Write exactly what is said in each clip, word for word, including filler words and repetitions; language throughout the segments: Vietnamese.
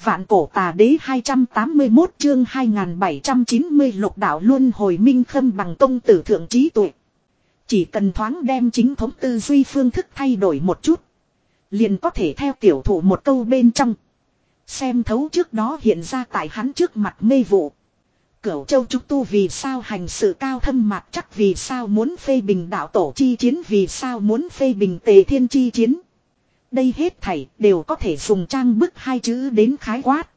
Vạn cổ tà đế hai trăm tám mươi mốt chương hai nghìn bảy trăm chín mươi lục đạo luân hồi minh khâm bằng công tử thượng trí tuệ. Chỉ cần thoáng đem chính thống tư duy phương thức thay đổi một chút. Liền có thể theo tiểu thụ một câu bên trong. Xem thấu trước đó hiện ra tại hắn trước mặt mê vụ. Cửu châu trúc tu vì sao hành sự cao thâm mạc chắc, vì sao muốn phê bình đạo tổ chi chiến, vì sao muốn phê bình tề thiên chi chiến. Đây hết thảy đều có thể dùng trang bức hai chữ đến khái quát.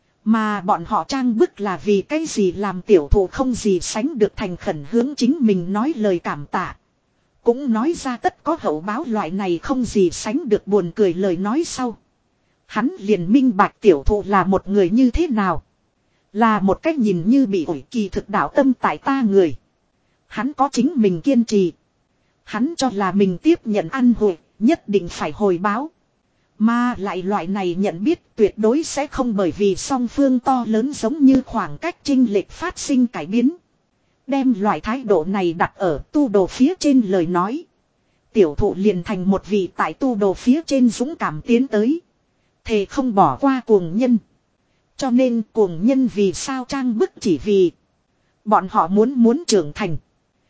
Mà bọn họ trang bức là vì cái gì, làm tiểu thụ không gì sánh được thành khẩn hướng chính mình nói lời cảm tạ. Cũng nói ra tất có hậu báo loại này không gì sánh được buồn cười lời nói sau. Hắn liền minh bạch tiểu thụ là một người như thế nào. Là một cách nhìn như bị ủi kỳ thực đạo tâm tại ta người. Hắn có chính mình kiên trì. Hắn cho là mình tiếp nhận ăn hội, nhất định phải hồi báo. Mà lại loại này nhận biết tuyệt đối sẽ không bởi vì song phương to lớn giống như khoảng cách chênh lệch phát sinh cải biến. Đem loại thái độ này đặt ở tu đồ phía trên lời nói. Tiểu thụ liền thành một vị tại tu đồ phía trên dũng cảm tiến tới. Thề không bỏ qua cuồng nhân. Cho nên cuồng nhân vì sao trang bức, chỉ vì bọn họ muốn muốn trưởng thành.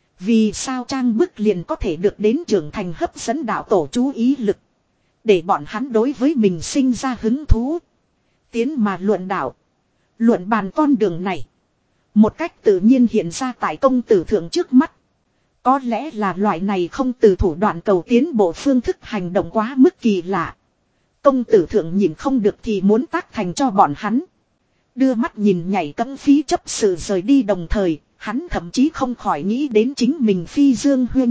Vì sao trang bức liền có thể được đến trưởng thành hấp dẫn đạo tổ chú ý lực. Để bọn hắn đối với mình sinh ra hứng thú. Tiến mà luận đạo. Luận bàn con đường này. Một cách tự nhiên hiện ra tại công tử thượng trước mắt. Có lẽ là loại này không từ thủ đoạn cầu tiến bộ phương thức hành động quá mức kỳ lạ. Công tử thượng nhìn không được thì muốn tác thành cho bọn hắn. Đưa mắt nhìn nhảy cấm phí chấp sự rời đi, đồng thời hắn thậm chí không khỏi nghĩ đến chính mình Phi Dương Huynh.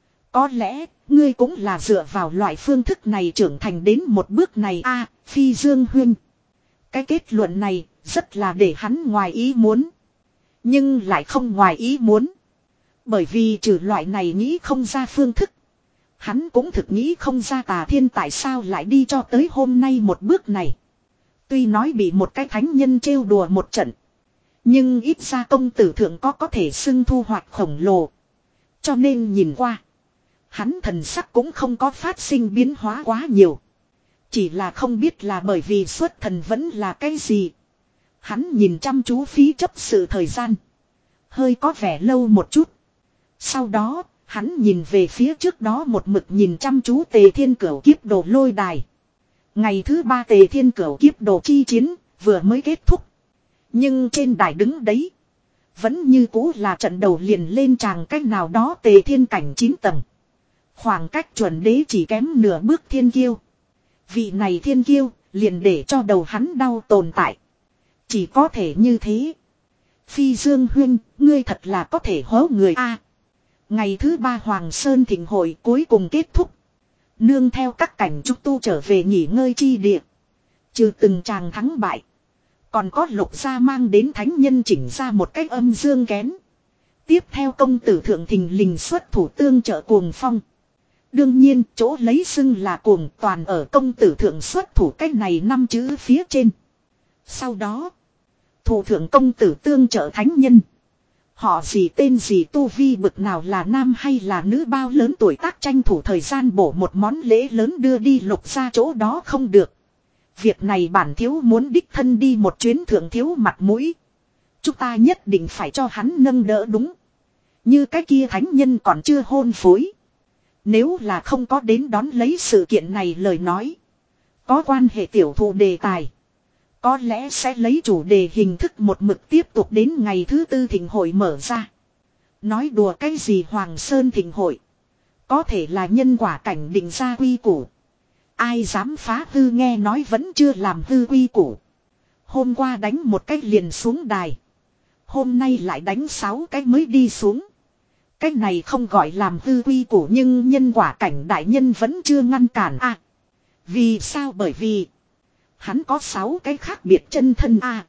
Có lẽ ngươi cũng là dựa vào loại phương thức này trưởng thành đến một bước này a, à, Phi Dương Huynh. Cái kết luận này rất là để hắn ngoài ý muốn. Nhưng lại không ngoài ý muốn. Bởi vì trừ loại này nghĩ không ra phương thức. Hắn cũng thực nghĩ không ra Tà Thiên tại sao lại đi cho tới hôm nay một bước này. Tuy nói bị một cái thánh nhân trêu đùa một trận. Nhưng ít ra công tử thượng có có thể xưng thu hoạch khổng lồ. Cho nên nhìn qua. Hắn thần sắc cũng không có phát sinh biến hóa quá nhiều. Chỉ là không biết là bởi vì xuất thần vẫn là cái gì. Hắn nhìn chăm chú phí chấp sự thời gian. Hơi có vẻ lâu một chút. Sau đó, hắn nhìn về phía trước đó một mực nhìn chăm chú Tề Thiên Cửu kiếp đồ lôi đài. Ngày thứ ba Tề Thiên Cửu kiếp đồ chi chiến vừa mới kết thúc. Nhưng trên đài đứng đấy. Vẫn như cũ là trận đầu liền lên tràng cách nào đó Tề Thiên cảnh chín tầng. Khoảng cách chuẩn đế chỉ kém nửa bước thiên kiêu. Vị này thiên kiêu liền để cho đầu hắn đau tồn tại. Chỉ có thể như thế. Phi Dương Huynh, ngươi thật là có thể hố người a. À, ngày thứ ba Hoàng Sơn thịnh hội cuối cùng kết thúc. Nương theo các cảnh trúc tu trở về nghỉ ngơi chi địa. Trừ từng tràng thắng bại. Còn có Lục gia mang đến thánh nhân chỉnh ra một cách âm dương kén. Tiếp theo công tử thượng thình lình xuất thủ tương trợ Cuồng Phong. Đương nhiên chỗ lấy xưng là cuồng toàn ở công tử thượng xuất thủ cách này năm chữ phía trên. Sau đó. Thủ thượng công tử tương trợ thánh nhân. Họ gì tên gì tu vi bực nào, là nam hay là nữ, bao lớn tuổi tác, tranh thủ thời gian bổ một món lễ lớn đưa đi Lục gia chỗ đó không được. Việc này bản thiếu muốn đích thân đi một chuyến, thượng thiếu mặt mũi. Chúng ta nhất định phải cho hắn nâng đỡ đúng. Như cái kia thánh nhân còn chưa hôn phối. Nếu là không có đến đón lấy sự kiện này lời nói. Có quan hệ tiểu thụ đề tài. Có lẽ sẽ lấy chủ đề hình thức một mực tiếp tục đến ngày thứ tư thịnh hội mở ra. Nói đùa cái gì Hoàng Sơn thịnh hội. Có thể là nhân quả cảnh định ra quy củ. Ai dám phá hư, nghe nói vẫn chưa làm hư quy củ. Hôm qua đánh một cách liền xuống đài. Hôm nay lại đánh sáu cái mới đi xuống. Cái này không gọi làm hư quy củ, nhưng nhân quả cảnh đại nhân vẫn chưa ngăn cản à. Vì sao? Bởi vì hắn có sáu cái khác biệt chân thân à.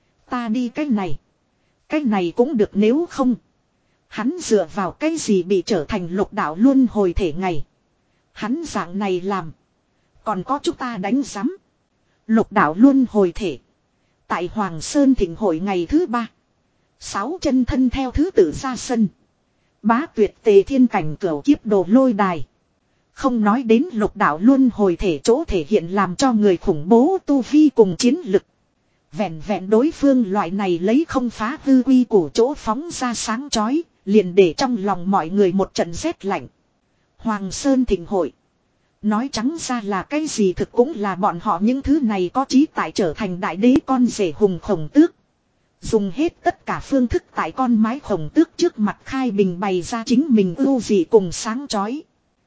Ta đi cái này. Cái này cũng được, nếu không hắn dựa vào cái gì bị trở thành lục đạo luân hồi thể ngày. Hắn dạng này làm. Còn có chúng ta đánh giám. Lục đạo luân hồi thể. Tại Hoàng Sơn thịnh hội ngày thứ ba. Sáu chân thân theo thứ tự ra sân. Bá tuyệt Tề Thiên cảnh cửu kiếp đồ lôi đài. Không nói đến lục đạo luân hồi thể chỗ thể hiện làm cho người khủng bố tu vi cùng chiến lực. Vẹn vẹn đối phương loại này lấy không phá hư quy củ chỗ phóng ra sáng chói, liền để trong lòng mọi người một trận rét lạnh. Hoàng Sơn thịnh hội. Nói trắng ra là cái gì thực cũng là bọn họ những thứ này có trí tại trở thành đại đế con rể hùng khổng tước. Dùng hết tất cả phương thức tại con mái khổng tước trước mặt khai bình bày ra chính mình ưu dị cùng sáng chói.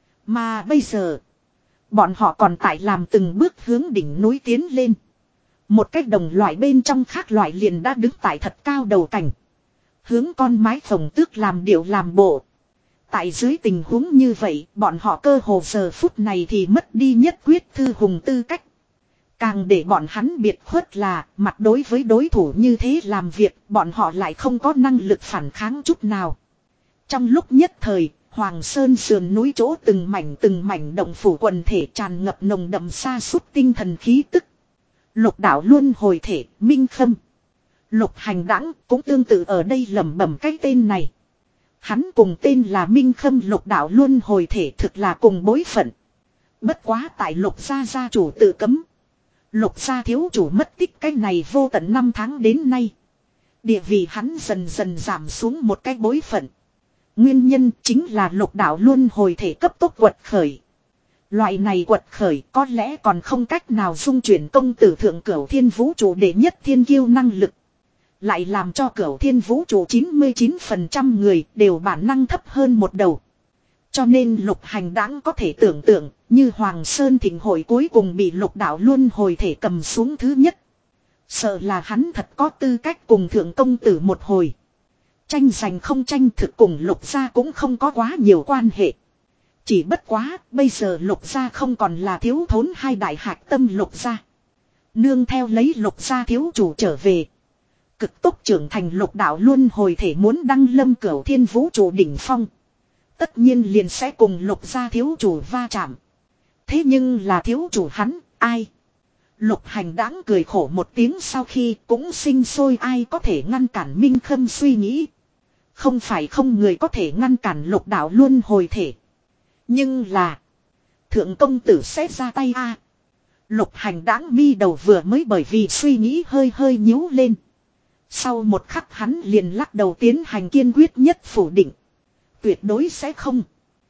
Mà bây giờ, bọn họ còn tại làm từng bước hướng đỉnh núi tiến lên. Một cách đồng loại bên trong khác loại liền đã đứng tại thật cao đầu cảnh. Hướng con mái khổng tước làm điệu làm bộ. Tại dưới tình huống như vậy, bọn họ cơ hồ giờ phút này thì mất đi nhất quyết thư hùng tư cách. Càng để bọn hắn biệt khuất là, mặt đối với đối thủ như thế làm việc, bọn họ lại không có năng lực phản kháng chút nào. Trong lúc nhất thời, Hoàng Sơn sườn núi chỗ từng mảnh từng mảnh động phủ quần thể tràn ngập nồng đậm sa sút tinh thần khí tức. Lục đạo luân hồi thể, minh khâm. Lục hành đãng cũng tương tự ở đây lẩm bẩm cái tên này. Hắn cùng tên là minh khâm lục đạo luân hồi thể thực là cùng bối phận. Bất quá tại lục gia gia chủ tự cấm. Lục gia thiếu chủ mất tích cái này vô tận năm tháng đến nay. Địa vị hắn dần dần giảm xuống một cái bối phận. Nguyên nhân chính là lục đạo luân hồi thể cấp tốc quật khởi. Loại này quật khởi có lẽ còn không cách nào dung chuyển công tử thượng cửu thiên vũ trụ đệ nhất thiên kiêu năng lực. Lại làm cho cửu thiên vũ trụ chín mươi chín phần trăm người đều bản năng thấp hơn một đầu. Cho nên lục hành đãng có thể tưởng tượng như Hoàng Sơn thịnh hội cuối cùng bị lục đạo luân hồi thể cầm xuống thứ nhất. Sợ là hắn thật có tư cách cùng thượng công tử một hồi. Tranh giành không tranh thực cùng lục gia cũng không có quá nhiều quan hệ. Chỉ bất quá bây giờ lục gia không còn là thiếu thốn hai đại hạt tâm lục gia. Nương theo lấy lục gia thiếu chủ trở về. Cực tốc trưởng thành lục đạo luân hồi thể muốn đăng lâm cửu thiên vũ trụ đỉnh phong. Tất nhiên liền sẽ cùng lục gia thiếu chủ va chạm. Thế nhưng là thiếu chủ hắn, ai? Lục hành đãng cười khổ một tiếng sau khi cũng sinh sôi ai có thể ngăn cản minh khâm suy nghĩ. Không phải không người có thể ngăn cản lục đạo luân hồi thể. Nhưng là thượng công tử sẽ ra tay a. Lục hành đãng mi đầu vừa mới bởi vì suy nghĩ hơi hơi nhíu lên. Sau một khắc hắn liền lắc đầu tiến hành kiên quyết nhất phủ định. Tuyệt đối sẽ không.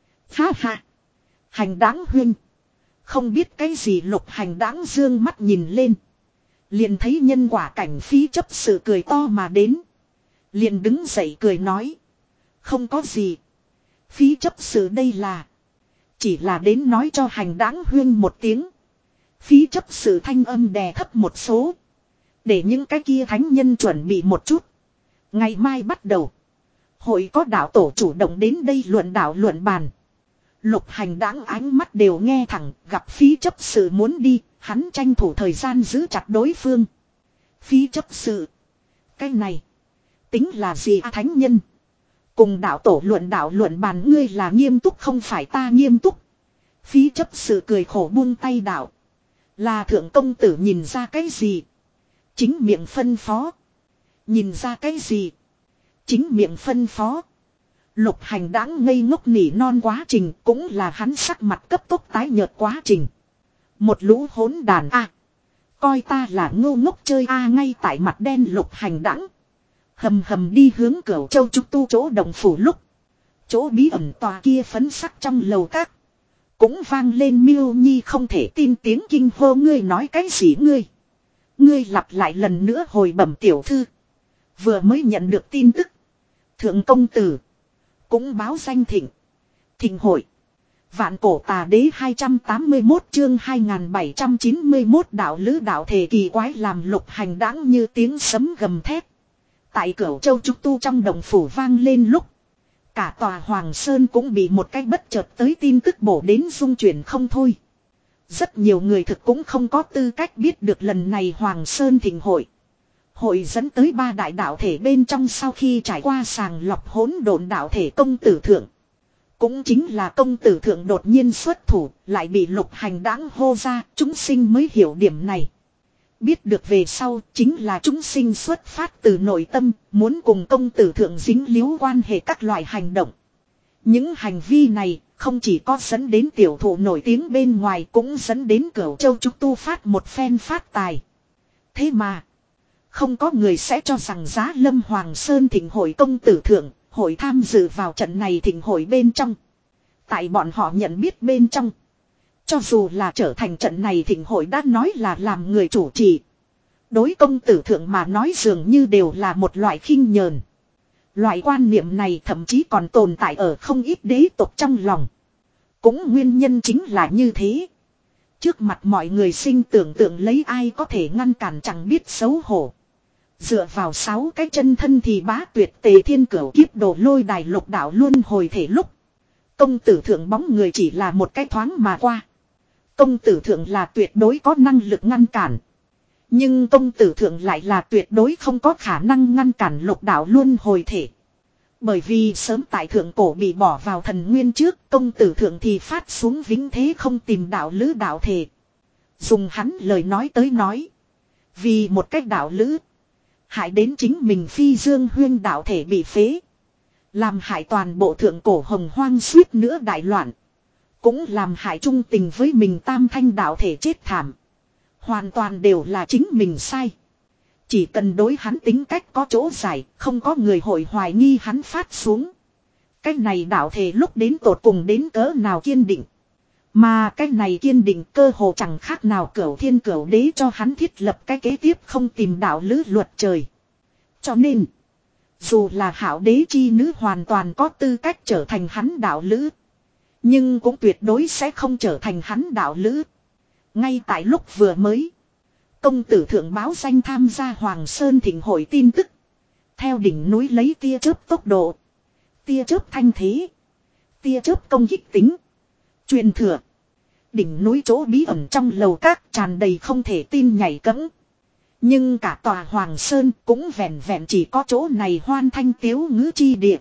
Ha ha. Hành đáng huynh. Không biết cái gì lục hành đáng dương mắt nhìn lên. Liền thấy nhân quả cảnh phí chấp sự cười to mà đến. Liền đứng dậy cười nói. Không có gì. Phí chấp sự đây là. Chỉ là đến nói cho hành đáng huyên một tiếng. Phí chấp sự thanh âm đè thấp một số. Để những cái kia thánh nhân chuẩn bị một chút. Ngày mai bắt đầu. Hội có đạo tổ chủ động đến đây luận đạo luận bàn. Lục hành đáng ánh mắt đều nghe thẳng. Gặp phí chấp sự muốn đi. Hắn tranh thủ thời gian giữ chặt đối phương. Phí chấp sự. Cái này. Tính là gì à, thánh nhân. Cùng đạo tổ luận đạo luận bàn ngươi là nghiêm túc không phải ta nghiêm túc. Phí chấp sự cười khổ buông tay đạo. Là thượng công tử nhìn ra cái gì. Chính miệng phân phó. Nhìn ra cái gì. Chính miệng phân phó. Lục hành đãng ngây ngốc nỉ non quá trình cũng là hắn sắc mặt cấp tốc tái nhợt quá trình. Một lũ hỗn đàn a, coi ta là ngô ngốc chơi a ngay tại mặt đen lục hành đãng. Hầm hầm đi hướng Cửu Châu trúc tu chỗ đồng phủ lúc. Chỗ bí ẩn tòa kia phấn sắc trong lầu các. Cũng vang lên miêu nhi không thể tin tiếng kinh hô ngươi nói cái gì ngươi. Ngươi lặp lại lần nữa hồi bẩm tiểu thư. Vừa mới nhận được tin tức. Thượng công tử. Cũng báo danh thịnh. Thịnh hội. Vạn cổ tà đế hai trăm tám mươi mốt chương hai nghìn bảy trăm chín mươi mốt đạo lữ đạo thể kỳ quái làm lục hành đãng như tiếng sấm gầm thét. Tại Cửu Châu trúc tu trong đồng phủ vang lên lúc. Cả tòa Hoàng Sơn cũng bị một cái bất chợt tới tin tức bổ đến rung chuyển không thôi. Rất nhiều người thực cũng không có tư cách biết được lần này Hoàng Sơn thịnh hội. Hội dẫn tới ba đại đạo thể bên trong sau khi trải qua sàng lọc hỗn độn đạo thể công tử thượng. Cũng chính là công tử thượng đột nhiên xuất thủ, lại bị lục hành đãng hô ra, chúng sinh mới hiểu điểm này. Biết được về sau, chính là chúng sinh xuất phát từ nội tâm, muốn cùng công tử thượng dính líu quan hệ các loại hành động. Những hành vi này, không chỉ có dẫn đến tiểu thụ nổi tiếng bên ngoài, cũng dẫn đến Cửu Châu trúc tu phát một phen phát tài. Thế mà, Không có người sẽ cho rằng Giá Lâm Hoàng Sơn thịnh hội công tử thượng, hội tham dự vào trận này thịnh hội bên trong. Tại bọn họ nhận biết bên trong. Cho dù là trở thành trận này thịnh hội đã nói là làm người chủ trì. Đối công tử thượng mà nói dường như đều là một loại khinh nhờn. Loại quan niệm này thậm chí còn tồn tại ở không ít đế tộc trong lòng. Cũng nguyên nhân chính là như thế. Trước mặt mọi người sinh tưởng tượng lấy ai có thể ngăn cản chẳng biết xấu hổ. Dựa vào sáu cái chân thân thì bá tuyệt tề thiên cửu kiếp đồ lôi đài lục đạo luân hồi thể lúc. Công tử thượng bóng người chỉ là một cái thoáng mà qua. Công tử thượng là tuyệt đối có năng lực ngăn cản. Nhưng công tử thượng lại là tuyệt đối không có khả năng ngăn cản lục đạo luân hồi thể. Bởi vì sớm tại thượng cổ bị bỏ vào thần nguyên trước, công tử thượng thì phát xuống vĩnh thế không tìm đạo lữ đạo thể. Dùng hắn lời nói tới nói. Vì một cách đạo lữ, hại đến chính mình phi dương huyên đạo thể bị phế. Làm hại toàn bộ thượng cổ hồng hoang suýt nữa đại loạn. Cũng làm hại trung tình với mình tam thanh đạo thể chết thảm. Hoàn toàn đều là chính mình sai. Chỉ cần đối hắn tính cách có chỗ giải, không có người hội hoài nghi hắn phát xuống. Cái này đạo thể lúc đến tột cùng đến cỡ nào kiên định. Mà cái này kiên định cơ hồ chẳng khác nào cửu thiên cửu đế cho hắn thiết lập cái kế tiếp không tìm đạo lữ luật trời. Cho nên, dù là hảo đế chi nữ hoàn toàn có tư cách trở thành hắn đạo lữ. Nhưng cũng tuyệt đối sẽ không trở thành hắn đạo lữ. Ngay tại lúc vừa mới, công tử thượng báo danh tham gia Hoàng Sơn thịnh hội tin tức. Theo đỉnh núi lấy tia chớp tốc độ, tia chớp thanh thế, tia chớp công kích tính, truyền thừa. Đỉnh núi chỗ bí ẩn trong lầu các tràn đầy không thể tin nhảy cẫng. Nhưng cả tòa Hoàng Sơn cũng vẹn vẹn chỉ có chỗ này hoan thanh tiếu ngữ chi địa.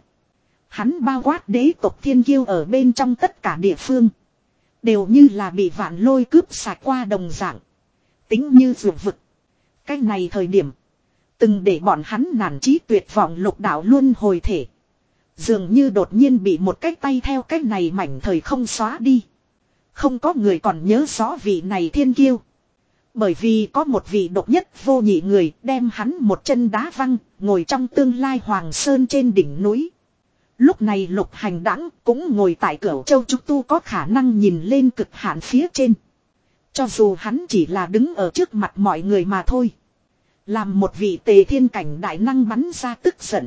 Hắn bao quát đế tộc thiên kiêu ở bên trong tất cả địa phương. Đều như là bị vạn lôi cướp sạch qua đồng dạng. Tính như vượt vực. Cái này thời điểm. Từng để bọn hắn nản chí tuyệt vọng lục đạo luôn hồi thể. Dường như đột nhiên bị một cái tay theo cái này mảnh thời không xóa đi. Không có người còn nhớ rõ vị này thiên kiêu. Bởi vì có một vị độc nhất vô nhị người đem hắn một chân đá văng, ngồi trong tương lai Hoàng Sơn trên đỉnh núi. Lúc này Lục Hành Đãng cũng ngồi tại Cửu Châu Trúc Tu có khả năng nhìn lên cực hạn phía trên. Cho dù hắn chỉ là đứng ở trước mặt mọi người mà thôi. Làm một vị tề thiên cảnh đại năng bắn ra tức giận.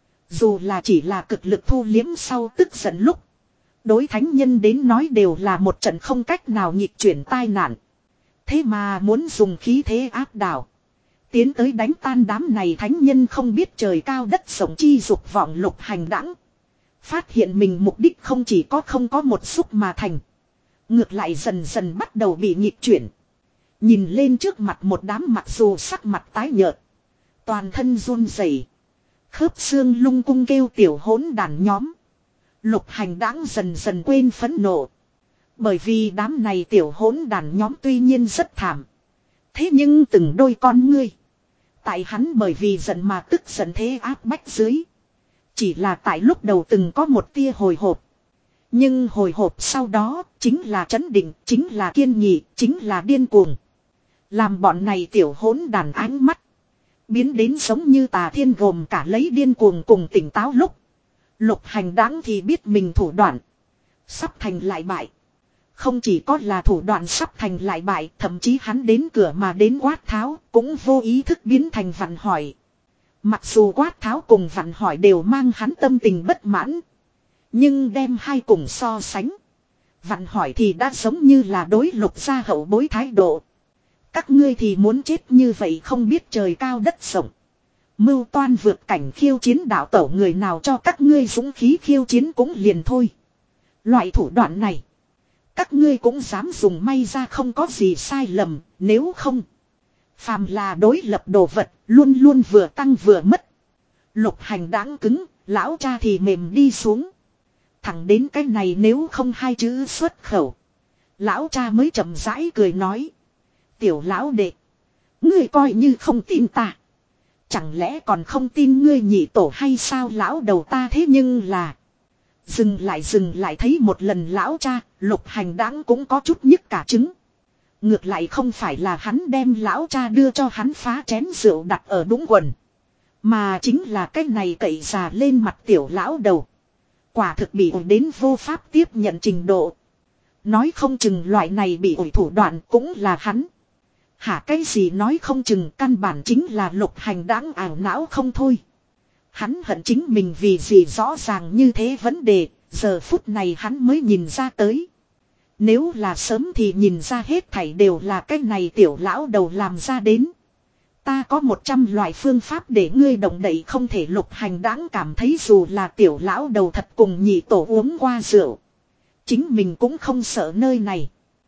Dù là chỉ là cực lực thu liếm sau tức giận lúc. Đối thánh nhân đến nói đều là một trận không cách nào nhịp chuyển tai nạn. Thế mà muốn dùng khí thế áp đảo. Tiến tới đánh tan đám này thánh nhân không biết trời cao đất rộng chi dục vọng Lục Hành Đãng. Phát hiện mình mục đích không chỉ có không có một xúc mà thành. Ngược lại dần dần bắt đầu bị nhịp chuyển. Nhìn lên trước mặt một đám mặc dù sắc mặt tái nhợt. Toàn thân run rẩy, khớp xương lung cung kêu tiểu hỗn đàn nhóm. Lục Hành Đãng dần dần quên phẫn nộ. Bởi vì đám này tiểu hỗn đàn nhóm tuy nhiên rất thảm. Thế nhưng từng đôi con ngươi. Tại hắn bởi vì giận mà tức giận thế áp bách dưới. Chỉ là tại lúc đầu từng có một tia hồi hộp. Nhưng hồi hộp sau đó chính là trấn định, chính là kiên nghị, chính là điên cuồng. Làm bọn này tiểu hỗn đàn ánh mắt. Biến đến giống như tà thiên gồm cả lấy điên cuồng cùng tỉnh táo lúc. Lục Hành Đãng thì biết mình thủ đoạn. Sắp thành lại bại. Không chỉ có là thủ đoạn sắp thành lại bại, thậm chí hắn đến cửa mà đến quát tháo, cũng vô ý thức biến thành vặn hỏi. Mặc dù quát tháo cùng vặn hỏi đều mang hắn tâm tình bất mãn. Nhưng đem hai cùng so sánh. Vặn hỏi thì đã giống như là đối Lục gia hậu bối thái độ. Các ngươi thì muốn chết như vậy không biết trời cao đất rộng. Mưu toan vượt cảnh khiêu chiến đạo tẩu người nào cho các ngươi dũng khí khiêu chiến cũng liền thôi. Loại thủ đoạn này. Các ngươi cũng dám dùng may ra không có gì sai lầm, nếu không. Phàm là đối lập đồ vật, luôn luôn vừa tăng vừa mất. Lục Hành Đãng cứng, lão cha thì mềm đi xuống. Thẳng đến cái này nếu không hai chữ xuất khẩu. Lão cha mới chậm rãi cười nói. Tiểu lão đệ. Ngươi coi như không tin ta. Chẳng lẽ còn không tin ngươi nhị tổ hay sao lão đầu ta thế nhưng là. Dừng lại dừng lại thấy một lần lão cha, Lục Hành Đãng cũng có chút nhức cả trứng. Ngược lại không phải là hắn đem lão cha đưa cho hắn phá chén rượu đặt ở đúng quần. Mà chính là cái này cậy già lên mặt tiểu lão đầu. Quả thực bị ổi đến vô pháp tiếp nhận trình độ. Nói không chừng loại này bị ổi thủ đoạn cũng là hắn. Hả cái gì nói không chừng căn bản chính là Lục Hành đáng ảo não không thôi. Hắn hận chính mình vì gì rõ ràng như thế vấn đề, giờ phút này hắn mới nhìn ra tới. Nếu là sớm thì nhìn ra hết thảy đều là cái này tiểu lão đầu làm ra đến. Ta có một trăm loại phương pháp để ngươi động đậy không thể. Lục Hành đáng cảm thấy dù là tiểu lão đầu thật cùng nhị tổ uống qua rượu. Chính mình cũng không sợ nơi này.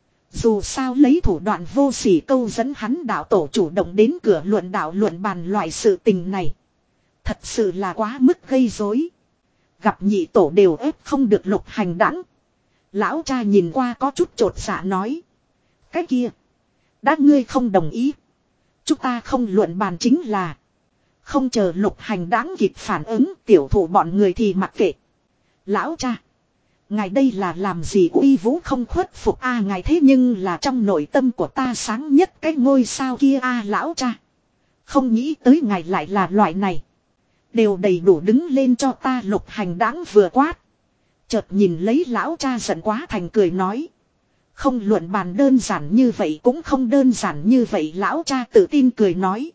Dù sao lấy thủ đoạn vô sỉ câu dẫn hắn đạo tổ chủ động đến cửa luận đạo luận bàn loại sự tình này. Thật sự là quá mức gây rối. Gặp nhị tổ đều ép không được Lục Hành đãng. Lão cha nhìn qua có chút chột dạ nói. Cái kia. Đã ngươi không đồng ý. Chúng ta không luận bàn chính là. Không chờ Lục Hành đãng kịp phản ứng tiểu thủ bọn người thì mặc kệ. Lão cha. Ngài đây là làm gì uy vũ không khuất phục a à, ngài thế nhưng là trong nội tâm của ta sáng nhất cái ngôi sao kia a à, lão cha. Không nghĩ tới ngài lại là loại này. Đều đầy đủ đứng lên cho ta. Lục Hành đãng vừa quát. Chợt nhìn lấy lão cha giận quá thành cười nói. Không luận bàn đơn giản như vậy cũng không đơn giản như vậy. Lão cha tự tin cười nói.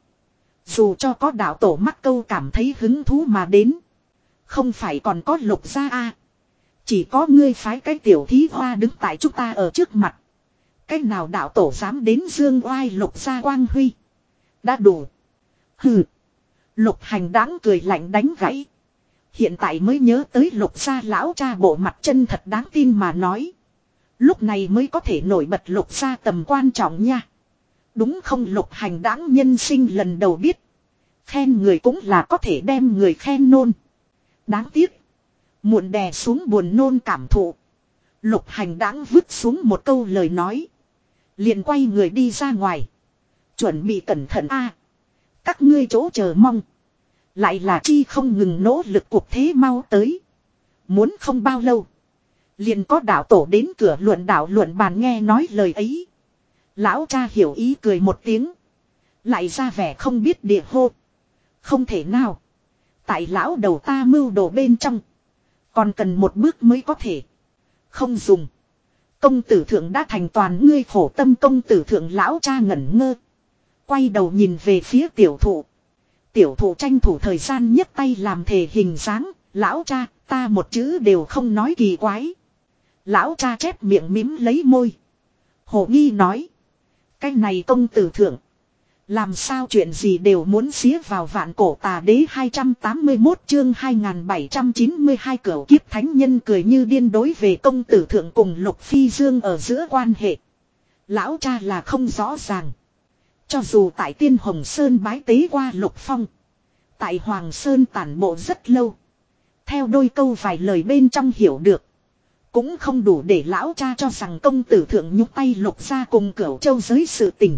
Dù cho có đạo tổ mắc câu cảm thấy hứng thú mà đến. Không phải còn có Lục gia a à. Chỉ có ngươi phái cái tiểu thí hoa đứng tại chúng ta ở trước mặt. Cái nào đạo tổ dám đến dương oai Lục gia quang huy. Đã đủ. Hừ. Lục Hành đáng cười lạnh đánh gãy. Hiện tại mới nhớ tới Lục gia lão cha bộ mặt chân thật đáng tin mà nói. Lúc này mới có thể nổi bật Lục gia tầm quan trọng nha. Đúng không? Lục Hành đáng nhân sinh lần đầu biết. Khen người cũng là có thể đem người khen nôn. Đáng tiếc. Muộn đè xuống buồn nôn cảm thụ. Lục Hành đáng vứt xuống một câu lời nói. Liền quay người đi ra ngoài. Chuẩn bị cẩn thận a. Các ngươi chỗ chờ mong. Lại là chi không ngừng nỗ lực cuộc thế mau tới. Muốn không bao lâu. Liền có đạo tổ đến cửa luận đạo luận bàn nghe nói lời ấy. Lão cha hiểu ý cười một tiếng. Lại ra vẻ không biết địa hô. Không thể nào. Tại lão đầu ta mưu đồ bên trong. Còn cần một bước mới có thể. Không dùng. Công tử thượng đã thành toàn ngươi khổ tâm. Công tử thượng lão cha ngẩn ngơ. Quay đầu nhìn về phía tiểu thụ. Tiểu thụ tranh thủ thời gian nhấc tay làm thể hình dáng. Lão cha ta một chữ đều không nói kỳ quái. Lão cha chép miệng mím lấy môi. Hồ nghi nói. Cái này công tử thượng. Làm sao chuyện gì đều muốn xía vào vạn cổ tà đế. Hai trăm tám mươi mốt chương hai nghìn bảy trăm chín mươi hai cửu kiếp thánh nhân cười như điên đối về công tử thượng cùng Lục Phi Dương ở giữa quan hệ. Lão cha là không rõ ràng. Cho dù tại Tiên Hồng Sơn bái tế qua Lục Phong. Tại Hoàng Sơn tản bộ rất lâu. Theo đôi câu vài lời bên trong hiểu được. Cũng không đủ để lão cha cho rằng công tử thượng nhúc tay Lục gia cùng Cửu Châu giới sự tình.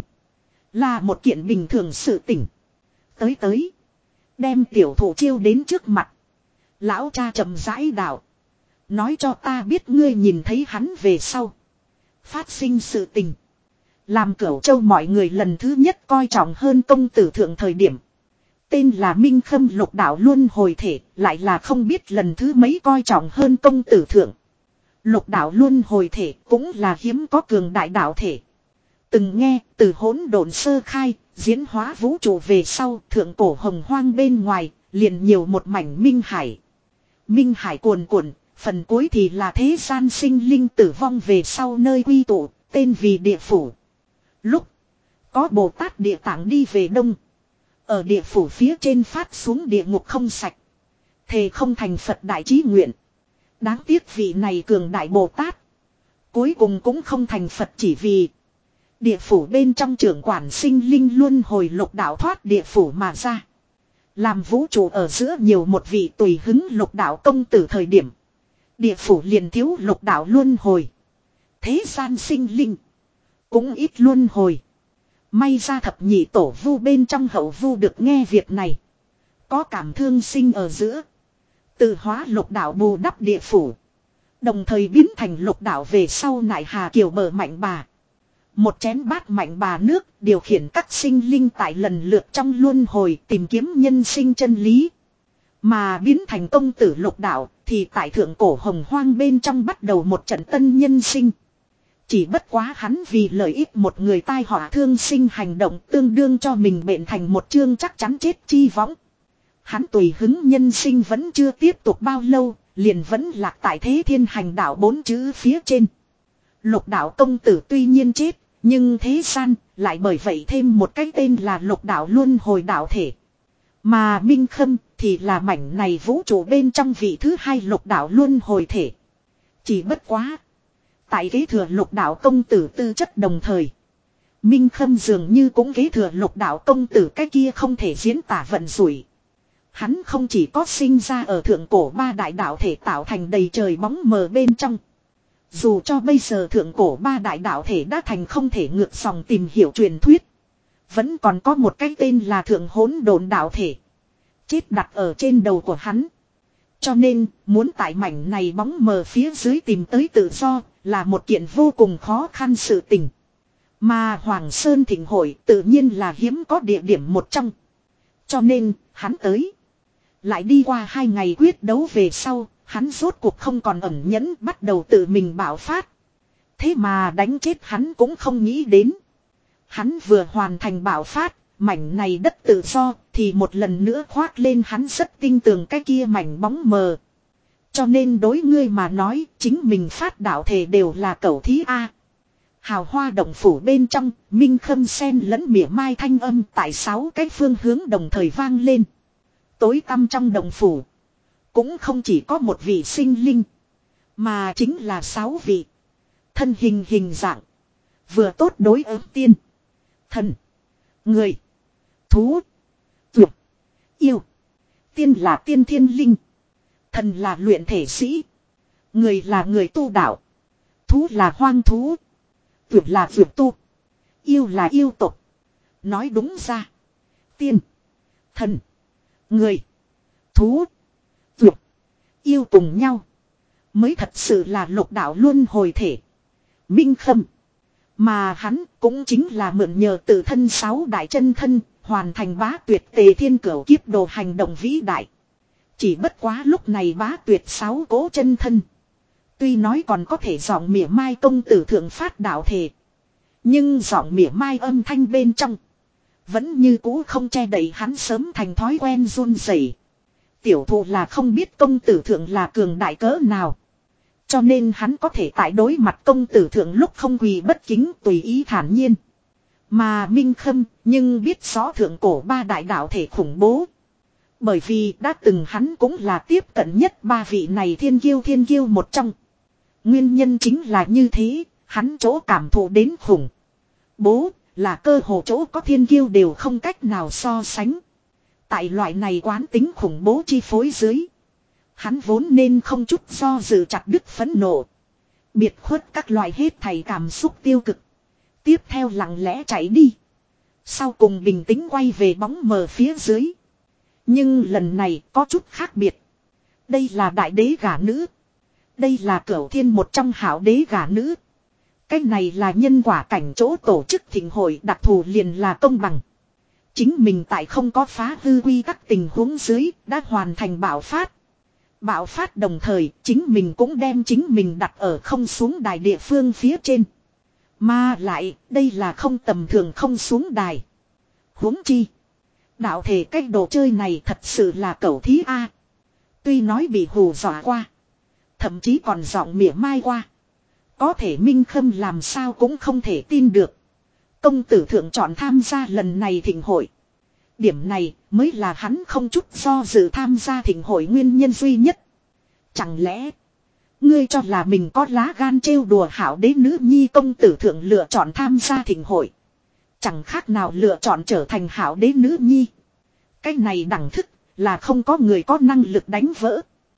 Là một kiện bình thường sự tình. Tới tới. Đem tiểu thủ chiêu đến trước mặt. Lão cha chậm rãi đạo. Nói cho ta biết ngươi nhìn thấy hắn về sau. Phát sinh sự tình. Làm Cửu Châu mọi người lần thứ nhất coi trọng hơn công tử thượng thời điểm. Tên là Minh Khâm Lục đạo luân hồi thể. Lại là không biết lần thứ mấy coi trọng hơn công tử thượng. Lục đạo luân hồi thể cũng là hiếm có cường đại đạo thể. Từng nghe từ hỗn độn sơ khai, diễn hóa vũ trụ về sau, thượng cổ hồng hoang bên ngoài, liền nhiều một mảnh minh hải. Minh hải cuồn cuộn, phần cuối thì là thế gian sinh linh tử vong về sau nơi quy tụ, tên vì địa phủ. Lúc có Bồ Tát Địa Tạng đi về đông, ở địa phủ phía trên phát xuống địa ngục không sạch, thề không thành Phật đại chí nguyện. Đáng tiếc vị này cường đại Bồ Tát, cuối cùng cũng không thành Phật chỉ vì địa phủ bên trong trưởng quản sinh linh luân hồi lục đạo thoát địa phủ mà ra. Làm vũ trụ ở giữa nhiều một vị tùy hứng lục đạo công tử thời điểm. Địa phủ liền thiếu lục đạo luân hồi. Thế gian sinh linh cũng ít luân hồi. May ra thập nhị tổ vu bên trong hậu vu được nghe việc này. Có cảm thương sinh ở giữa. Tự hóa lục đạo bù đắp địa phủ. Đồng thời biến thành lục đạo về sau nại hà kiều bờ mạnh bà. Một chén bát mạnh bà nước điều khiển các sinh linh tại lần lượt trong luân hồi tìm kiếm nhân sinh chân lý. Mà biến thành công tử lục đạo thì tại thượng cổ hồng hoang bên trong bắt đầu một trận tân nhân sinh. Chỉ bất quá hắn vì lợi ích một người tai họa thương sinh hành động tương đương cho mình bệnh thành một chương chắc chắn chết chi võng. Hắn tùy hứng nhân sinh vẫn chưa tiếp tục bao lâu, liền vẫn lạc tại thế thiên hành đạo bốn chữ phía trên. Lục đạo công tử tuy nhiên chết, nhưng thế gian lại bởi vậy thêm một cái tên là lục đạo luân hồi đạo thể. Mà Minh Khâm thì là mảnh này vũ trụ bên trong vị thứ hai lục đạo luân hồi thể. Chỉ bất quá. Tại kế thừa lục đạo công tử tư chất đồng thời. Minh Khâm dường như cũng kế thừa lục đạo công tử cái kia không thể diễn tả vận rủi. Hắn không chỉ có sinh ra ở thượng cổ ba đại đạo thể tạo thành đầy trời bóng mờ bên trong. Dù cho bây giờ thượng cổ ba đại đạo thể đã thành không thể ngược dòng tìm hiểu truyền thuyết. Vẫn còn có một cái tên là thượng hỗn độn đạo thể. Chết đặt ở trên đầu của hắn. Cho nên muốn tại mảnh này bóng mờ phía dưới tìm tới tự do là một kiện vô cùng khó khăn sự tình. Mà Hoàng Sơn Thịnh Hội tự nhiên là hiếm có địa điểm một trong. Cho nên hắn tới. Lại đi qua hai ngày quyết đấu về sau, hắn rốt cuộc không còn ẩn nhẫn bắt đầu tự mình bạo phát. Thế mà đánh chết hắn cũng không nghĩ đến. Hắn vừa hoàn thành bạo phát, mảnh này đất tự do thì một lần nữa khoác lên hắn rất tin tưởng cái kia mảnh bóng mờ. Cho nên đối ngươi mà nói chính mình phát đạo thể đều là cẩu thí A. Hào hoa động phủ bên trong, Minh Khâm sen lẫn mỉa mai thanh âm tại sáu cái phương hướng đồng thời vang lên. Tối tăm trong động phủ. Cũng không chỉ có một vị sinh linh. Mà chính là sáu vị. Thân hình hình dạng. Vừa tốt đối ứng tiên. Thần. Người. Thú. Tuyệt. Yêu. Tiên là tiên thiên linh. Thần là luyện thể sĩ. Người là người tu đạo. Thú là hoang thú. Tuyệt là tuyệt tu. Yêu là yêu tục. Nói đúng ra. Tiên. Thần. Người. Thú. Tuyệt. Yêu cùng nhau. Mới thật sự là lục đạo luân hồi thể. Minh Khâm. Mà hắn cũng chính là mượn nhờ tự thân sáu đại chân thân. Hoàn thành bá tuyệt tề thiên cửu kiếp đồ hành động vĩ đại. Chỉ bất quá lúc này bá tuyệt sáu cố chân thân. Tuy nói còn có thể giọng mỉa mai công tử thượng phát đạo thể. Nhưng giọng mỉa mai âm thanh bên trong. Vẫn như cũ không che đậy hắn sớm thành thói quen run rẩy. Tiểu thụ là không biết công tử thượng là cường đại cỡ nào. Cho nên hắn có thể tại đối mặt công tử thượng lúc không quỳ bất kính tùy ý thản nhiên. Mà Minh Khâm nhưng biết rõ thượng cổ ba đại đạo thể khủng bố. Bởi vì đã từng hắn cũng là tiếp cận nhất ba vị này thiên kiêu thiên kiêu một trong. Nguyên nhân chính là như thế, hắn chỗ cảm thụ đến khủng bố là cơ hồ chỗ có thiên kiêu đều không cách nào so sánh. Tại loại này quán tính khủng bố chi phối dưới. Hắn vốn nên không chút do dự chặt đứt phẫn nộ. Biệt khuất các loại hết thảy cảm xúc tiêu cực. Tiếp theo lặng lẽ chạy đi. Sau cùng bình tĩnh quay về bóng mờ phía dưới. Nhưng lần này có chút khác biệt. Đây là đại đế gả nữ. Đây là cửu thiên một trong hảo đế gả nữ. Cái này là nhân quả cảnh chỗ tổ chức thịnh hội đặc thù liền là công bằng. Chính mình tại không có phá hư quy tắc tình huống dưới đã hoàn thành bạo phát. Bạo phát đồng thời chính mình cũng đem chính mình đặt ở không xuống đài địa phương phía trên. Mà lại đây là không tầm thường không xuống đài. Huống chi. Đạo thể cái đồ chơi này thật sự là cẩu thí A. Tuy nói bị hù dọa qua. Thậm chí còn giọng mỉa mai qua. Có thể Minh Khâm làm sao cũng không thể tin được. Công tử thượng chọn tham gia lần này thịnh hội. Điểm này mới là hắn không chút do dự tham gia thịnh hội nguyên nhân duy nhất. Chẳng lẽ ngươi cho là mình có lá gan trêu đùa hảo đế nữ nhi công tử thượng lựa chọn tham gia thịnh hội. Chẳng khác nào lựa chọn trở thành hảo đế nữ nhi. Cái này đẳng thức là không có người có năng lực đánh vỡ.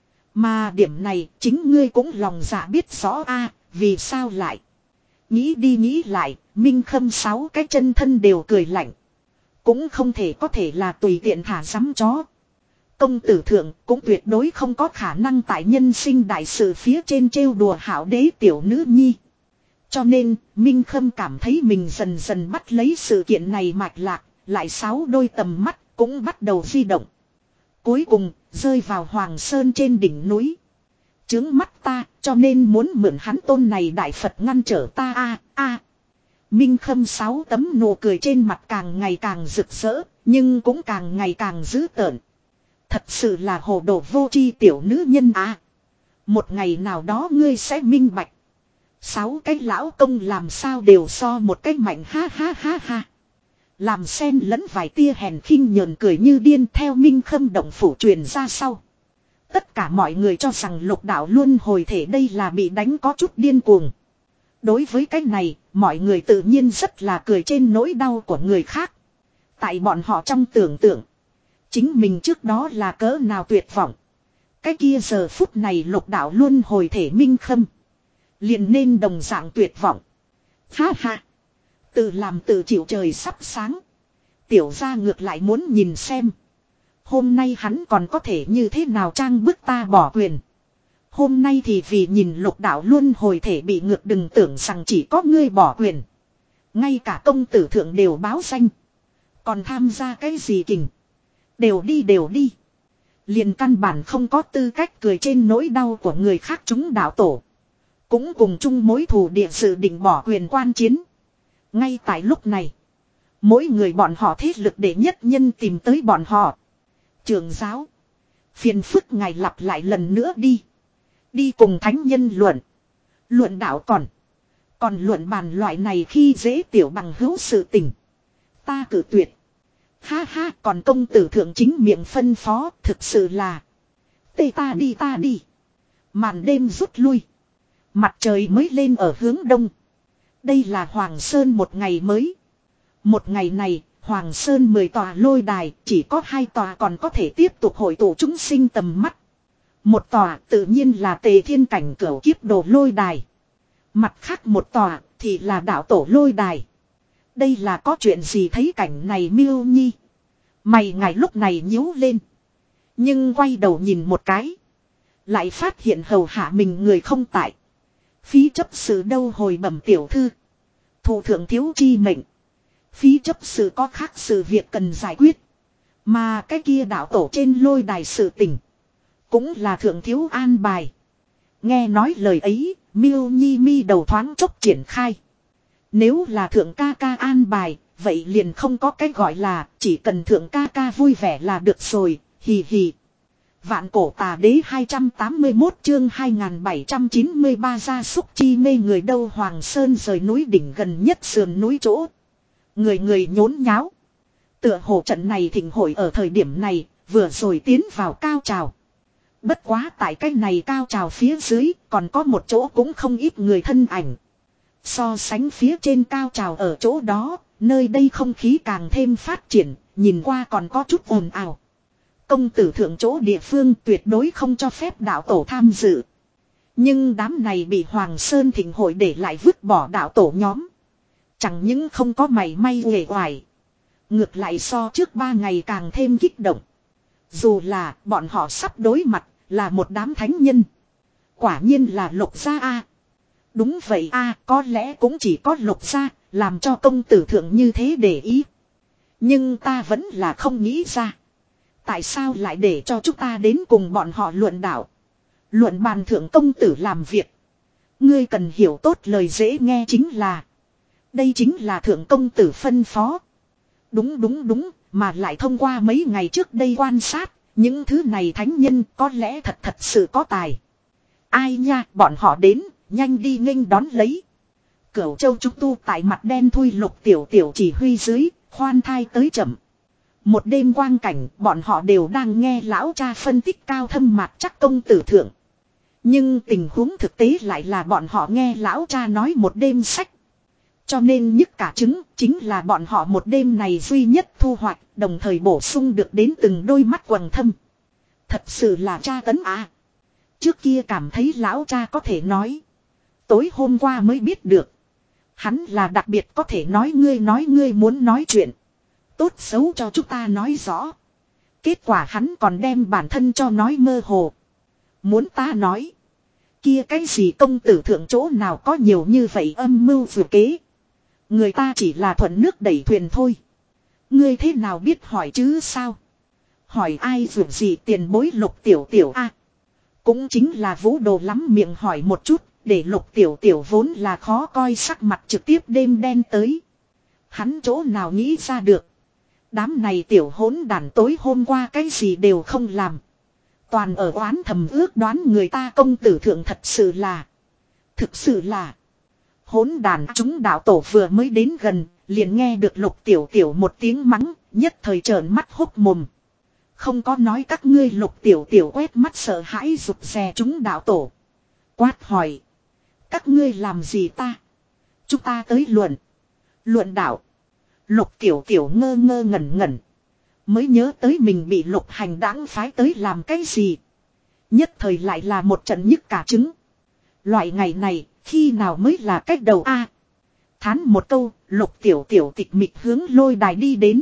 Mà điểm này chính ngươi cũng lòng dạ biết rõ a vì sao lại. Nghĩ đi nghĩ lại, Minh Khâm sáu cái chân thân đều cười lạnh. Cũng không thể có thể là tùy tiện thả sắm chó. Công tử thượng cũng tuyệt đối không có khả năng tại nhân sinh đại sự phía trên trêu đùa hảo đế tiểu nữ nhi. Cho nên, Minh Khâm cảm thấy mình dần dần bắt lấy sự kiện này mạch lạc, lại sáu đôi tầm mắt cũng bắt đầu di động. Cuối cùng, rơi vào Hoàng Sơn trên đỉnh núi. Chướng mắt ta, cho nên muốn mượn hắn tôn này đại Phật ngăn trở ta a a. Minh Khâm sáu tấm nụ cười trên mặt càng ngày càng rực rỡ, nhưng cũng càng ngày càng dữ tợn. Thật sự là hồ đồ vô tri tiểu nữ nhân à. Một ngày nào đó ngươi sẽ minh bạch. Sáu cái lão công làm sao đều so một cái mạnh ha ha ha ha. Làm xen lẫn vài tia hèn khinh nhờn cười như điên theo Minh Khâm động phủ truyền ra sau. Tất cả mọi người cho rằng lục đạo luân hồi thể đây là bị đánh có chút điên cuồng. Đối với cái này, mọi người tự nhiên rất là cười trên nỗi đau của người khác. Tại bọn họ trong tưởng tượng, chính mình trước đó là cỡ nào tuyệt vọng. Cái kia giờ phút này lục đạo luân hồi thể Minh Khâm liền nên đồng dạng tuyệt vọng. Ha ha. Tự làm tự chịu trời sắp sáng. Tiểu gia ngược lại muốn nhìn xem. Hôm nay hắn còn có thể như thế nào trang bức ta bỏ quyền. Hôm nay thì vì nhìn lục đạo luân hồi thể bị ngược đừng tưởng rằng chỉ có ngươi bỏ quyền. Ngay cả công tử thượng đều báo danh. Còn tham gia cái gì kình. Đều đi đều đi. Liền căn bản không có tư cách cười trên nỗi đau của người khác chúng đạo tổ. Cũng cùng chung mối thù địa sự định bỏ quyền quan chiến. Ngay tại lúc này. Mỗi người bọn họ thế lực để nhất nhân tìm tới bọn họ. Trường giáo. Phiền phức ngài lặp lại lần nữa đi. Đi cùng thánh nhân luận. Luận đạo còn. Còn luận bàn loại này khi dễ tiểu bằng hữu sự tình. Ta cử tuyệt. Ha ha còn công tử thượng chính miệng phân phó thực sự là. Tê ta đi ta đi. Màn đêm rút lui. Mặt trời mới lên ở hướng đông. Đây là Hoàng Sơn một ngày mới. Một ngày này, Hoàng Sơn mười tòa lôi đài, chỉ có hai tòa còn có thể tiếp tục hội tụ chúng sinh tầm mắt. Một tòa tự nhiên là Tề Thiên Cảnh Cửu Kiếp Đồ lôi đài. Mặt khác một tòa thì là đạo tổ lôi đài. Đây là có chuyện gì thấy cảnh này Miêu Nhi. Mày ngài lúc này nhíu lên. Nhưng quay đầu nhìn một cái. Lại phát hiện hầu hạ mình người không tại. Phí chấp sự đâu hồi bẩm tiểu thư. Thủ thượng thiếu chi mệnh. Phí chấp sự có khác sự việc cần giải quyết. Mà cái kia đạo tổ trên lôi đài sự tình. Cũng là thượng thiếu an bài. Nghe nói lời ấy, Miêu Nhi mi đầu thoáng chốc triển khai. Nếu là thượng ca ca an bài, vậy liền không có cái gọi là chỉ cần thượng ca ca vui vẻ là được rồi, hì hì. Vạn cổ tà đế hai trăm tám mươi mốt chương hai nghìn bảy trăm chín mươi ba gia súc chi mê người đâu Hoàng Sơn rời núi đỉnh gần nhất sườn núi chỗ. Người người nhốn nháo. Tựa hồ trận này thịnh hội ở thời điểm này, vừa rồi tiến vào cao trào. Bất quá tại cái này cao trào phía dưới, còn có một chỗ cũng không ít người thân ảnh. So sánh phía trên cao trào ở chỗ đó, nơi đây không khí càng thêm phát triển, nhìn qua còn có chút ồn ào. Công tử thượng chỗ địa phương tuyệt đối không cho phép đạo tổ tham dự. Nhưng đám này bị Hoàng Sơn thịnh hội để lại vứt bỏ đạo tổ nhóm. Chẳng những không có mảy may uể oải. Ngược lại so trước ba ngày càng thêm kích động. Dù là bọn họ sắp đối mặt là một đám thánh nhân. Quả nhiên là Lục gia a. Đúng vậy a, có lẽ cũng chỉ có Lục gia làm cho công tử thượng như thế để ý. Nhưng ta vẫn là không nghĩ ra. Tại sao lại để cho chúng ta đến cùng bọn họ luận đạo. Luận bàn thượng công tử làm việc. Ngươi cần hiểu tốt lời dễ nghe chính là. Đây chính là thượng công tử phân phó. Đúng đúng đúng, mà lại thông qua mấy ngày trước đây quan sát. Những thứ này thánh nhân có lẽ thật thật sự có tài. Ai nha, bọn họ đến, nhanh đi nghênh đón lấy. Cửu Châu Trúc Tu tại mặt đen thui Lục tiểu tiểu chỉ huy dưới, khoan thai tới chậm. Một đêm quang cảnh, bọn họ đều đang nghe lão cha phân tích cao thâm mạc chắc công tử thượng. Nhưng tình huống thực tế lại là bọn họ nghe lão cha nói một đêm sách. Cho nên nhất cả chứng chính là bọn họ một đêm này duy nhất thu hoạch, đồng thời bổ sung được đến từng đôi mắt quầng thâm. Thật sự là cha tấn à. Trước kia cảm thấy lão cha có thể nói. Tối hôm qua mới biết được. Hắn là đặc biệt có thể nói ngươi nói ngươi muốn nói chuyện. Tốt xấu cho chúng ta nói rõ. Kết quả hắn còn đem bản thân cho nói mơ hồ. Muốn ta nói. Kia cái gì công tử thượng chỗ nào có nhiều như vậy âm mưu vừa kế. Người ta chỉ là thuận nước đẩy thuyền thôi. Ngươi thế nào biết hỏi chứ sao? Hỏi ai dù gì tiền bối Lục Tiểu Tiểu a? Cũng chính là Vũ Đồ lắm miệng hỏi một chút, để Lục Tiểu Tiểu vốn là khó coi sắc mặt trực tiếp đêm đen tới. Hắn chỗ nào nghĩ ra được. Đám này tiểu hỗn đàn tối hôm qua cái gì đều không làm. Toàn ở oán thầm ước đoán người ta công tử thượng thật sự là. Thực sự là. Hỗn đàn chúng đạo tổ vừa mới đến gần, liền nghe được Lục Tiểu Tiểu một tiếng mắng, nhất thời trợn mắt hốc mồm. Không có nói các ngươi Lục Tiểu Tiểu quét mắt sợ hãi rụt rè chúng đạo tổ. Quát hỏi. Các ngươi làm gì ta? Chúng ta tới luận. Luận đạo. Lục Tiểu Tiểu ngơ ngơ ngẩn ngẩn. Mới nhớ tới mình bị Lục Hành đãng phái tới làm cái gì. Nhất thời lại là một trận nhức cả trứng. Loại ngày này, khi nào mới là cách đầu a? Thán một câu, Lục Tiểu Tiểu tịch mịch hướng lôi đài đi đến.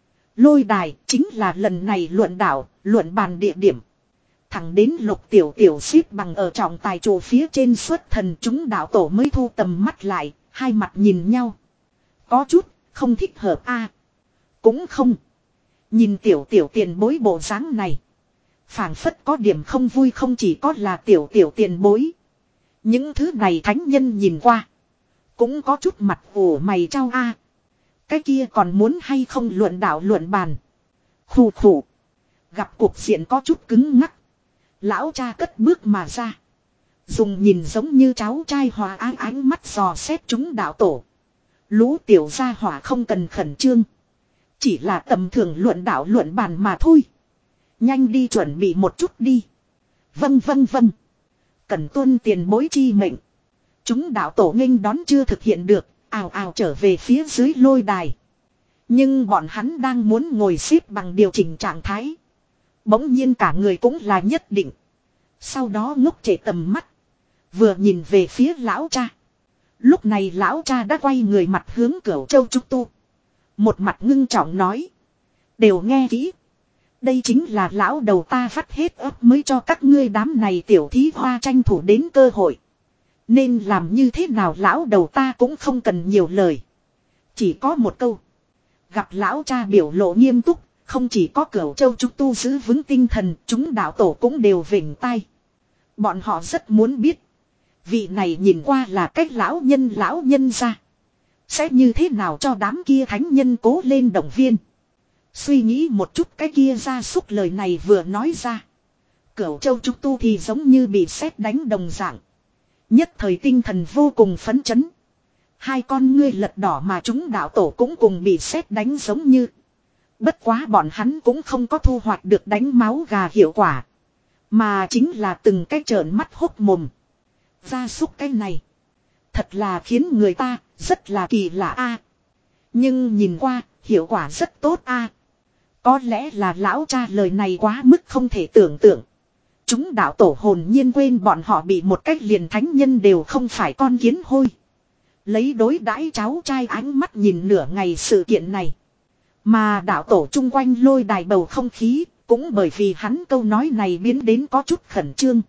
Lôi đài chính là lần này luận đạo, luận bàn địa điểm. Thẳng đến Lục Tiểu Tiểu xếp bằng ở trọng tài trụ phía trên xuất thần chúng đạo tổ mới thu tầm mắt lại, hai mặt nhìn nhau. Có chút, không thích hợp a. Cũng không. Nhìn Tiểu Tiểu tiền bối bộ dáng này. Phảng phất có điểm không vui không chỉ có là Tiểu Tiểu tiền bối. Những thứ này thánh nhân nhìn qua. Cũng có chút mặt ủ mày trao a. Cái kia còn muốn hay không luận đạo luận bàn. Khủ khủ. Gặp cuộc diện có chút cứng ngắc. Lão cha cất bước mà ra. Dùng nhìn giống như cháu trai hòa ái ánh mắt dò xét chúng đạo tổ. Lũ tiểu gia hỏa không cần khẩn trương. Chỉ là tầm thường luận đạo luận bàn mà thôi. Nhanh đi chuẩn bị một chút đi. Vâng vâng vâng. Cần tuân tiền bối chi mệnh. Chúng đạo tổ nghênh đón chưa thực hiện được. Ào ào trở về phía dưới lôi đài. Nhưng bọn hắn đang muốn ngồi xếp bằng điều chỉnh trạng thái. Bỗng nhiên cả người cũng là nhất định. Sau đó ngốc trệ tầm mắt. Vừa nhìn về phía lão cha. Lúc này lão cha đã quay người mặt hướng Cửu Châu Trúc Tu. Một mặt ngưng trọng nói. Đều nghe kỹ. Đây chính là lão đầu ta vắt hết ấp mới cho các ngươi đám này tiểu thí hoa tranh thủ đến cơ hội. Nên làm như thế nào lão đầu ta cũng không cần nhiều lời. Chỉ có một câu. Gặp lão cha biểu lộ nghiêm túc. Không chỉ có Cửu Châu Trúc Tu giữ vững tinh thần. Chúng đạo tổ cũng đều vểnh tai. Bọn họ rất muốn biết. Vị này nhìn qua là cách lão nhân lão nhân ra. Sẽ như thế nào cho đám kia thánh nhân cố lên động viên. Suy nghĩ một chút cái kia ra xúc lời này vừa nói ra. Cửu Châu Trúc Tu thì giống như bị sét đánh đồng dạng. Nhất thời tinh thần vô cùng phấn chấn. Hai con ngươi lật đỏ mà chúng đạo tổ cũng cùng bị sét đánh giống như. Bất quá bọn hắn cũng không có thu hoạch được đánh máu gà hiệu quả. Mà chính là từng cái trợn mắt hốt mồm. Gia súc cái này. Thật là khiến người ta rất là kỳ lạ a. Nhưng nhìn qua hiệu quả rất tốt a. Có lẽ là lão cha lời này quá mức không thể tưởng tượng. Chúng đạo tổ hồn nhiên quên bọn họ bị một cách liền thánh nhân đều không phải con kiến hôi. Lấy đối đãi cháu trai ánh mắt nhìn nửa ngày sự kiện này. Mà đạo tổ chung quanh lôi đài bầu không khí. Cũng bởi vì hắn câu nói này biến đến có chút khẩn trương.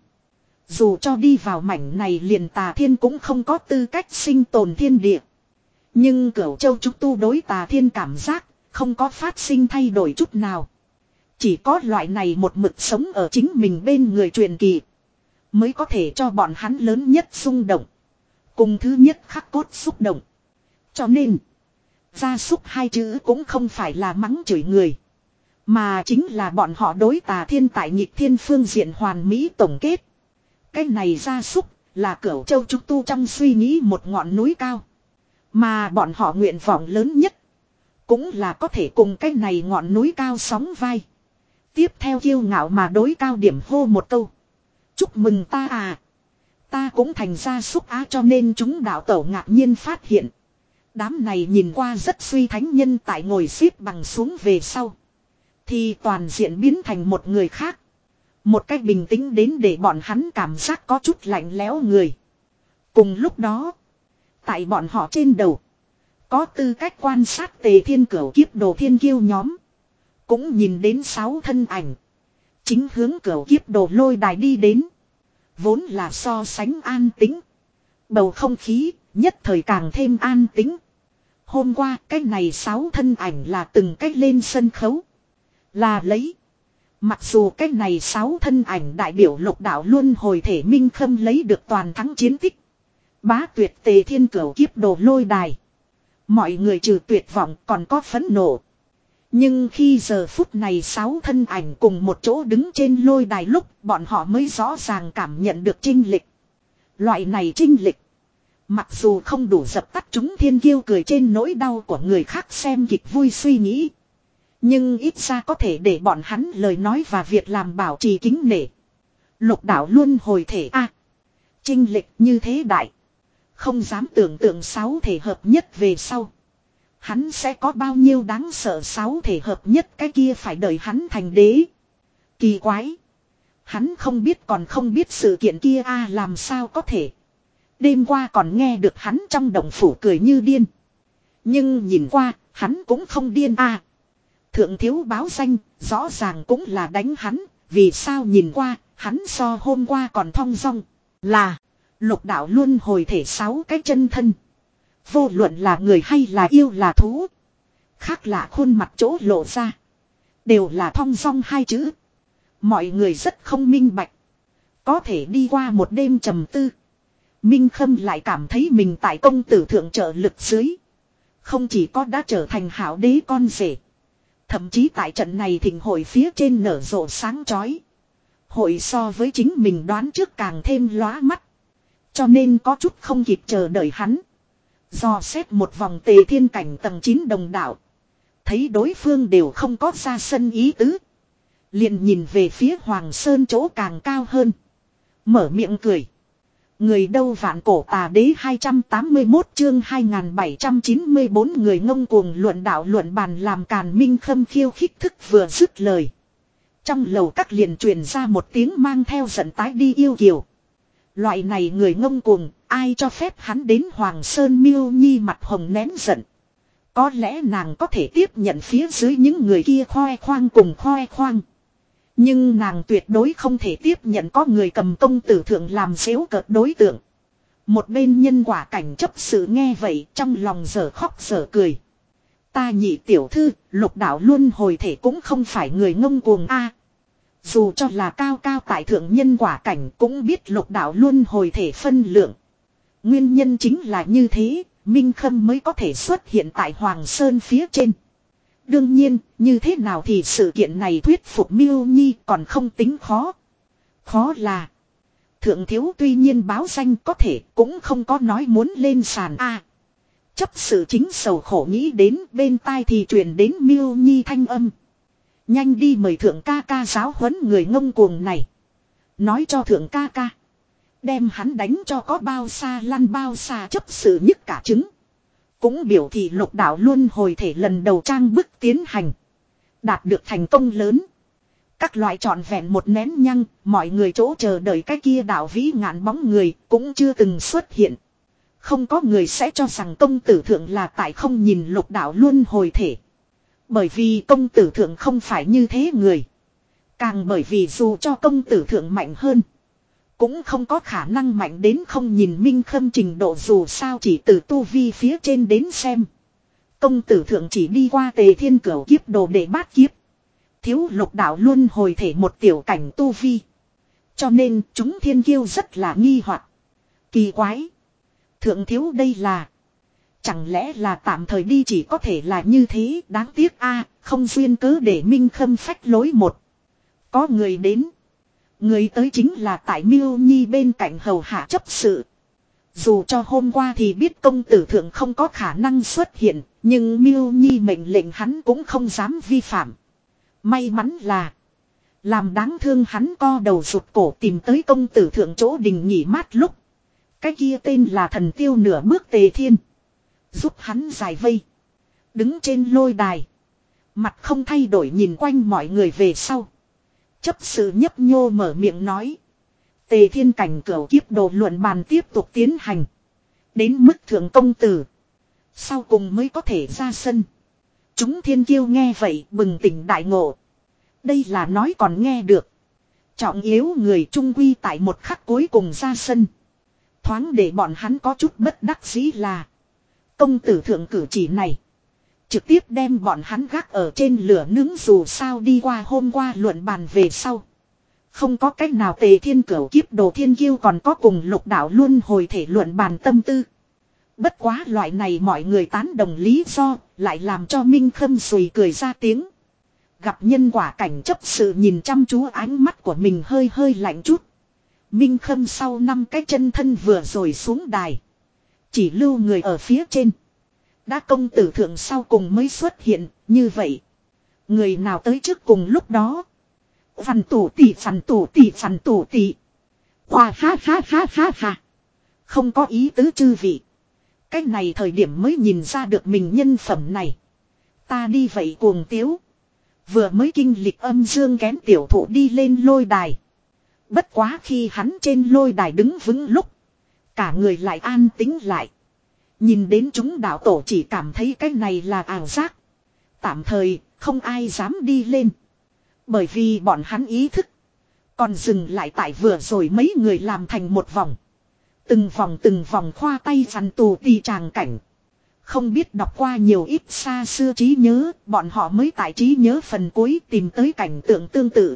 Dù cho đi vào mảnh này liền Tà Thiên cũng không có tư cách sinh tồn thiên địa. Nhưng Cửu Châu Trúc Tu đối Tà Thiên cảm giác không có phát sinh thay đổi chút nào. Chỉ có loại này một mực sống ở chính mình bên người truyền kỳ. Mới có thể cho bọn hắn lớn nhất xung động. Cùng thứ nhất khắc cốt xúc động. Cho nên gia súc hai chữ cũng không phải là mắng chửi người. Mà chính là bọn họ đối Tà Thiên tại nghịch thiên phương diện hoàn mỹ tổng kết. Cái này gia súc là Cửu Châu Trúc Tu trong suy nghĩ một ngọn núi cao. Mà bọn họ nguyện vọng lớn nhất. Cũng là có thể cùng cái này ngọn núi cao sóng vai. Tiếp theo kiêu ngạo mà đối cao điểm hô một câu. Chúc mừng ta à. Ta cũng thành gia súc á cho nên chúng đạo tổ ngạc nhiên phát hiện. Đám này nhìn qua rất suy thánh nhân tại ngồi xếp bằng xuống về sau. Thì toàn diện biến thành một người khác. Một cách bình tĩnh đến để bọn hắn cảm giác có chút lạnh lẽo người. Cùng lúc đó. Tại bọn họ trên đầu. Có tư cách quan sát Tề Thiên Cửu Kiếp Đồ Thiên Kiêu nhóm. Cũng nhìn đến sáu thân ảnh. Chính hướng Cửu Kiếp Đồ lôi đài đi đến. Vốn là so sánh an tĩnh. Bầu không khí nhất thời càng thêm an tĩnh. Hôm qua cái này sáu thân ảnh là từng cách lên sân khấu. Là lấy. Mặc dù cái này sáu thân ảnh đại biểu lục đạo luân hồi thể minh khâm lấy được toàn thắng chiến tích. Bá tuyệt tề thiên cửu kiếp đồ lôi đài. Mọi người trừ tuyệt vọng còn có phẫn nộ. Nhưng khi giờ phút này sáu thân ảnh cùng một chỗ đứng trên lôi đài lúc bọn họ mới rõ ràng cảm nhận được chinh lịch. Loại này chinh lịch. Mặc dù không đủ dập tắt chúng thiên kiêu cười trên nỗi đau của người khác xem kịch vui suy nghĩ. Nhưng ít ra có thể để bọn hắn lời nói và việc làm bảo trì kính nể. Lục đạo luân hồi thể a chinh lịch như thế đại. Không dám tưởng tượng sáu thể hợp nhất về sau. Hắn sẽ có bao nhiêu đáng sợ sáu thể hợp nhất cái kia phải đợi hắn thành đế. Kỳ quái. Hắn không biết còn không biết sự kiện kia a làm sao có thể. Đêm qua còn nghe được hắn trong động phủ cười như điên. Nhưng nhìn qua, hắn cũng không điên a. Thượng thiếu báo danh, rõ ràng cũng là đánh hắn, vì sao nhìn qua, hắn so hôm qua còn thong dong. Là, lục đạo luân hồi thể sáu cái chân thân. Vô luận là người hay là yêu là thú. Khác lạ khuôn mặt chỗ lộ ra. Đều là thong dong hai chữ. Mọi người rất không minh bạch. Có thể đi qua một đêm trầm tư. Minh Khâm lại cảm thấy mình tại công tử thượng trợ lực dưới. Không chỉ có đã trở thành hảo đế con rể. Thậm chí tại trận này thịnh hội phía trên nở rộ sáng chói. Hội so với chính mình đoán trước càng thêm lóa mắt. Cho nên có chút không kịp chờ đợi hắn. Dò xét một vòng tề thiên cảnh tầng chín đồng đạo. Thấy đối phương đều không có ra sân ý tứ. Liền nhìn về phía Hoàng Sơn chỗ càng cao hơn. Mở miệng cười. Người đâu vạn cổ tà đế hai trăm tám mươi mốt chương hai nghìn bảy trăm chín mươi bốn người ngông cuồng luận đạo luận bàn làm Càn Minh Khâm khiêu khích thức vừa dứt lời. Trong lầu các liền truyền ra một tiếng mang theo giận tái đi yêu kiều. Loại này người ngông cuồng, ai cho phép hắn đến Hoàng Sơn Miêu Nhi mặt hồng nén giận. Có lẽ nàng có thể tiếp nhận phía dưới những người kia khoe khoang cùng khoe khoang. Nhưng nàng tuyệt đối không thể tiếp nhận có người cầm công tử thượng làm xếu cợt đối tượng. Một bên nhân quả cảnh chấp sự nghe vậy trong lòng dở khóc dở cười. Ta nhị tiểu thư, lục đạo luân hồi thể cũng không phải người ngông cuồng a. Dù cho là cao cao tại thượng nhân quả cảnh cũng biết lục đạo luân hồi thể phân lượng. Nguyên nhân chính là như thế, Minh Khâm mới có thể xuất hiện tại Hoàng Sơn phía trên. Đương nhiên, như thế nào thì sự kiện này thuyết phục Miêu Nhi còn không tính khó. Khó là thượng thiếu tuy nhiên báo danh có thể cũng không có nói muốn lên sàn a. Chấp sự chính sầu khổ nghĩ đến bên tai thì truyền đến Miêu Nhi thanh âm. Nhanh đi mời thượng ca ca giáo huấn người ngông cuồng này. Nói cho thượng ca ca. Đem hắn đánh cho có bao xa lăn bao xa chấp sự nhất cả trứng. Cũng biểu thị lục đạo luân hồi thể lần đầu trang bức tiến hành. Đạt được thành công lớn. Các loại trọn vẹn một nén nhăng, mọi người chỗ chờ đợi cái kia đạo vĩ ngạn bóng người cũng chưa từng xuất hiện. Không có người sẽ cho rằng công tử thượng là tại không nhìn lục đạo luân hồi thể. Bởi vì công tử thượng không phải như thế người. Càng bởi vì dù cho công tử thượng mạnh hơn. Cũng không có khả năng mạnh đến không nhìn Minh Khâm trình độ dù sao chỉ từ tu vi phía trên đến xem. Công tử thượng chỉ đi qua tề thiên cửu kiếp đồ để bát kiếp. Thiếu lục đạo luân hồi thể một tiểu cảnh tu vi. Cho nên chúng thiên kiêu rất là nghi hoặc. Kỳ quái. Thượng thiếu đây là. Chẳng lẽ là tạm thời đi chỉ có thể là như thế đáng tiếc a không duyên cớ để Minh Khâm phách lối một. Có người đến. Người tới chính là tại Miêu Nhi bên cạnh hầu hạ chấp sự. Dù cho hôm qua thì biết công tử thượng không có khả năng xuất hiện, nhưng Miêu Nhi mệnh lệnh hắn cũng không dám vi phạm. May mắn là, làm đáng thương hắn co đầu rụt cổ tìm tới công tử thượng chỗ đình nghỉ mát lúc. Cái kia tên là thần tiêu nửa bước tề thiên. Giúp hắn giải vây. Đứng trên lôi đài. Mặt không thay đổi nhìn quanh mọi người về sau. Chấp sự nhấp nhô mở miệng nói. Tề thiên cảnh cửu kiếp đồ luận bàn tiếp tục tiến hành. Đến mức thượng công tử. Sau cùng mới có thể ra sân. Chúng thiên kiêu nghe vậy bừng tỉnh đại ngộ. Đây là nói còn nghe được. Trọng yếu người trung quy tại một khắc cuối cùng ra sân. Thoáng để bọn hắn có chút bất đắc dĩ là. Công tử thượng cử chỉ này. Trực tiếp đem bọn hắn gác ở trên lửa nướng dù sao đi qua hôm qua luận bàn về sau. Không có cách nào Tề Thiên Cửu kiếp đồ thiên kiêu còn có cùng lục đạo luôn hồi thể luận bàn tâm tư. Bất quá loại này mọi người tán đồng lý do lại làm cho Minh Khâm sùi cười ra tiếng. Gặp nhân quả cảnh chấp sự nhìn chăm chú ánh mắt của mình hơi hơi lạnh chút. Minh Khâm sau năm cái chân thân vừa rồi xuống đài. Chỉ lưu người ở phía trên. Đã công tử thượng sau cùng mới xuất hiện như vậy. Người nào tới trước cùng lúc đó. Phằn tủ tỷ phằn tủ tỷ phằn tủ tỷ. Hoa ha ha ha ha ha. Không có ý tứ chư vị. Cái này thời điểm mới nhìn ra được mình nhân phẩm này. Ta đi vậy cuồng tiếu. Vừa mới kinh lịch âm dương kén tiểu thụ đi lên lôi đài. Bất quá khi hắn trên lôi đài đứng vững lúc. Cả người lại an tĩnh lại. Nhìn đến chúng đạo tổ chỉ cảm thấy cái này là ảo giác. Tạm thời không ai dám đi lên. Bởi vì bọn hắn ý thức. Còn dừng lại tại vừa rồi mấy người làm thành một vòng. Từng vòng từng vòng khoa tay phằn tù tì tràng cảnh. Không biết đọc qua nhiều ít xa xưa trí nhớ. Bọn họ mới tại trí nhớ phần cuối tìm tới cảnh tượng tương tự.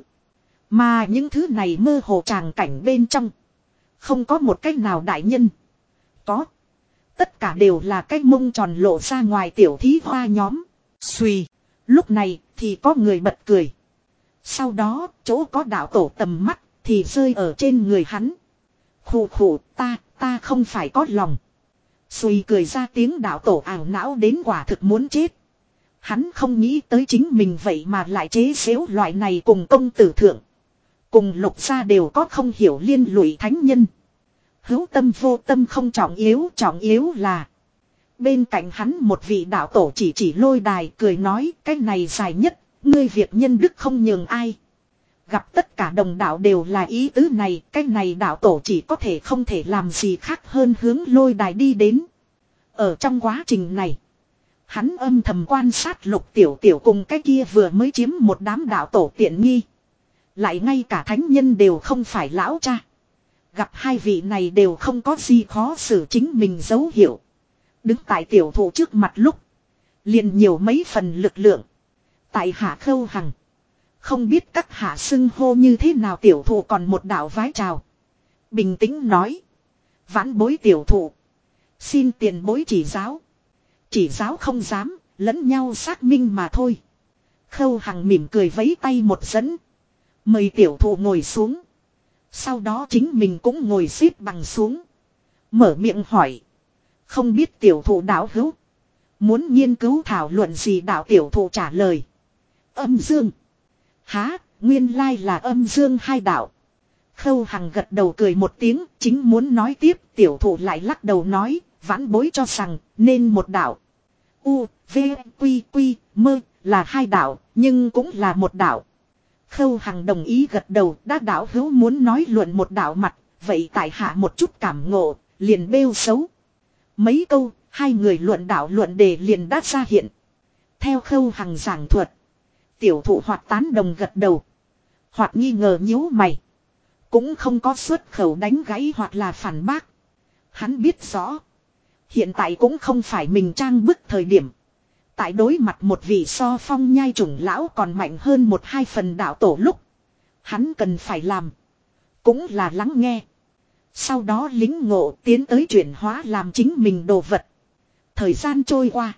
Mà những thứ này mơ hồ tràng cảnh bên trong. Không có một cách nào đại nhân. Có. Tất cả đều là cái mông tròn lộ ra ngoài tiểu thí hoa nhóm. Xùy. Lúc này thì có người bật cười. Sau đó chỗ có đạo tổ tầm mắt thì rơi ở trên người hắn. Khủ khủ ta ta không phải có lòng. Xùy cười ra tiếng đạo tổ ảo não đến quả thực muốn chết. Hắn không nghĩ tới chính mình vậy mà lại chế xếu loại này cùng công tử thượng. Cùng lục gia đều có không hiểu liên lụy thánh nhân. Hữu tâm vô tâm không trọng yếu, trọng yếu là. Bên cạnh hắn một vị đạo tổ chỉ chỉ lôi đài cười nói cái này dài nhất, ngươi việc nhân đức không nhường ai. Gặp tất cả đồng đạo đều là ý tứ này, cái này đạo tổ chỉ có thể không thể làm gì khác hơn hướng lôi đài đi đến. Ở trong quá trình này, hắn âm thầm quan sát lục tiểu tiểu cùng cái kia vừa mới chiếm một đám đạo tổ tiện nghi. Lại ngay cả thánh nhân đều không phải lão cha. Gặp hai vị này đều không có gì khó xử chính mình dấu hiệu. Đứng tại tiểu thủ trước mặt lúc. Liền nhiều mấy phần lực lượng. Tại hạ Khâu Hằng. Không biết các hạ xưng hô như thế nào tiểu thủ còn một đạo vái chào. Bình tĩnh nói. Vãn bối tiểu thủ. Xin tiền bối chỉ giáo. Chỉ giáo không dám, lẫn nhau xác minh mà thôi. Khâu Hằng mỉm cười vẫy tay một dẫn. Mời tiểu thủ ngồi xuống. Sau đó chính mình cũng ngồi xếp bằng xuống. Mở miệng hỏi. Không biết tiểu thủ đạo hữu. Muốn nghiên cứu thảo luận gì đạo tiểu thủ trả lời. Âm dương. Há, nguyên lai là âm dương hai đạo. Khâu Hằng gật đầu cười một tiếng. Chính muốn nói tiếp tiểu thủ lại lắc đầu nói. Vãn bối cho rằng nên một đạo. U, V, Quy, Quy, Mơ là hai đạo. Nhưng cũng là một đạo. Khâu Hằng đồng ý gật đầu, đã đạo hữu muốn nói luận một đạo mặt, vậy tại hạ một chút cảm ngộ, liền bêu xấu. Mấy câu, hai người luận đạo luận đề liền đã ra hiện. Theo Khâu Hằng giảng thuật, tiểu thụ hoặc tán đồng gật đầu, hoặc nghi ngờ nhíu mày. Cũng không có xuất khẩu đánh gãy hoặc là phản bác. Hắn biết rõ, hiện tại cũng không phải mình trang bức thời điểm. Tại đối mặt một vị so phong nhai chủng lão còn mạnh hơn một hai phần đạo tổ lúc. Hắn cần phải làm. Cũng là lắng nghe. Sau đó lính ngộ tiến tới chuyển hóa làm chính mình đồ vật. Thời gian trôi qua.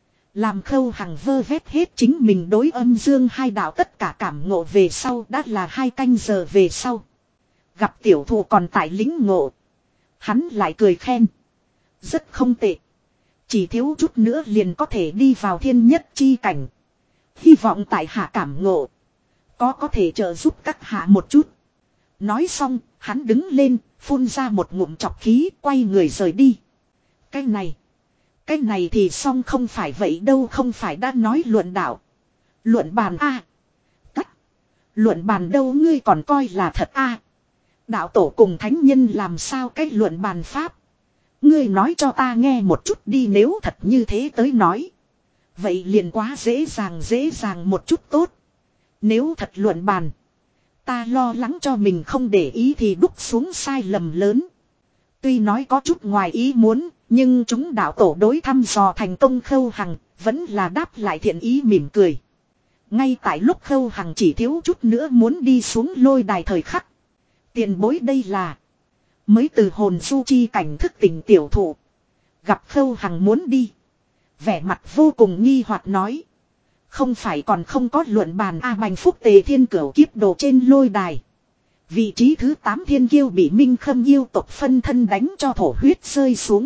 Làm Khâu Hằng vơ vét hết chính mình đối âm dương hai đạo tất cả cảm ngộ về sau đã là hai canh giờ về sau. Gặp tiểu thù còn tại lính ngộ. Hắn lại cười khen. Rất không tệ. Chỉ thiếu chút nữa liền có thể đi vào thiên nhất chi cảnh. Hy vọng tại hạ cảm ngộ. Có có thể trợ giúp các hạ một chút. Nói xong, hắn đứng lên, phun ra một ngụm chọc khí, quay người rời đi. Cái này, cái này thì xong không phải vậy đâu, không phải đã nói luận đạo. Luận bàn a à. Cắt. Luận bàn đâu ngươi còn coi là thật a à. Đạo tổ cùng thánh nhân làm sao cái luận bàn pháp. Ngươi nói cho ta nghe một chút đi nếu thật như thế tới nói. Vậy liền quá dễ dàng dễ dàng một chút tốt. Nếu thật luận bàn. Ta lo lắng cho mình không để ý thì đúc xuống sai lầm lớn. Tuy nói có chút ngoài ý muốn, nhưng chúng đạo tổ đối thăm dò thành công Khâu Hằng, vẫn là đáp lại thiện ý mỉm cười. Ngay tại lúc Khâu Hằng chỉ thiếu chút nữa muốn đi xuống lôi đài thời khắc. Tiền bối đây là mới từ hồn du chi cảnh thức tỉnh tiểu thụ. Gặp Khâu Hằng muốn đi. Vẻ mặt vô cùng nghi hoặc nói. Không phải còn không có luận bàn A Bành Phúc Tề Thiên Cửu kiếp đồ trên lôi đài. Vị trí thứ tám thiên kiêu bị Minh Khâm yêu tộc phân thân đánh cho thổ huyết rơi xuống.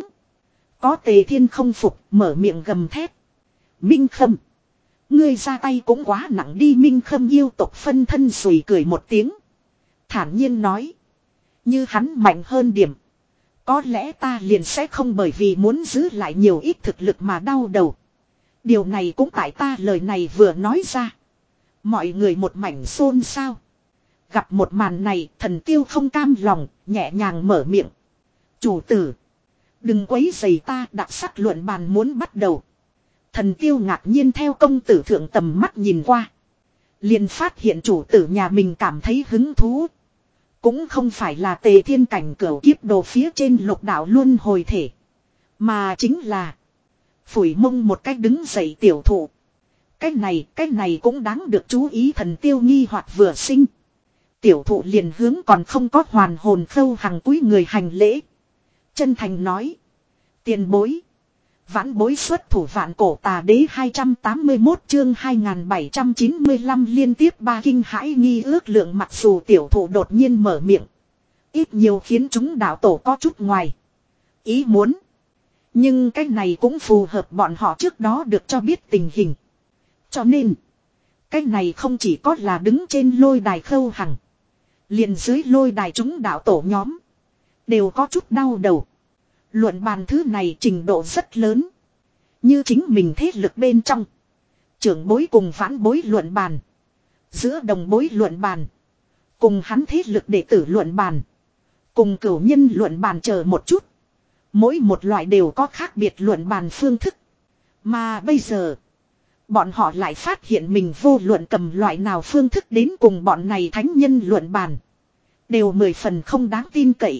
Có Tề Thiên không phục mở miệng gầm thét. Minh Khâm. Ngươi ra tay cũng quá nặng đi. Minh Khâm yêu tộc phân thân sùi cười một tiếng. Thản nhiên nói. Như hắn mạnh hơn điểm. Có lẽ ta liền sẽ không bởi vì muốn giữ lại nhiều ít thực lực mà đau đầu. Điều này cũng tại ta lời này vừa nói ra. Mọi người một mảnh xôn xao. Gặp một màn này thần tiêu không cam lòng, nhẹ nhàng mở miệng. Chủ tử. Đừng quấy rầy ta, đặc sắc luận bàn muốn bắt đầu. Thần tiêu ngạc nhiên theo công tử thượng tầm mắt nhìn qua. Liền phát hiện chủ tử nhà mình cảm thấy hứng thú. Cũng không phải là Tề Thiên cảnh cửu kiếp đồ phía trên lục đạo luân hồi thể. Mà chính là phủi mông một cách đứng dậy tiểu thụ. Cái này, cái này cũng đáng được chú ý. Thần tiêu nghi hoặc vừa sinh. Tiểu thụ liền hướng còn không có hoàn hồn Khâu Hằng cúi người hành lễ. Chân thành nói. Tiền bối. Vãn bối xuất thủ vạn cổ tà đế hai trăm tám mươi mốt chương hai nghìn bảy trăm chín mươi lăm liên tiếp ba kinh hãi nghi ước lượng. Mặc dù tiểu thụ đột nhiên mở miệng. Ít nhiều khiến chúng đạo tổ có chút ngoài ý muốn. Nhưng cái này cũng phù hợp bọn họ trước đó được cho biết tình hình. Cho nên. Cái này không chỉ có là đứng trên lôi đài Khâu Hằng. Liền dưới lôi đài chúng đạo tổ nhóm. Đều có chút đau đầu. Luận bàn thứ này trình độ rất lớn. Như chính mình thế lực bên trong. Trưởng bối cùng vãn bối luận bàn. Giữa đồng bối luận bàn. Cùng hắn thế lực đệ tử luận bàn. Cùng cửu nhân luận bàn chờ một chút. Mỗi một loại đều có khác biệt luận bàn phương thức. Mà bây giờ. Bọn họ lại phát hiện mình vô luận cầm loại nào phương thức đến cùng bọn này thánh nhân luận bàn. Đều mười phần không đáng tin cậy.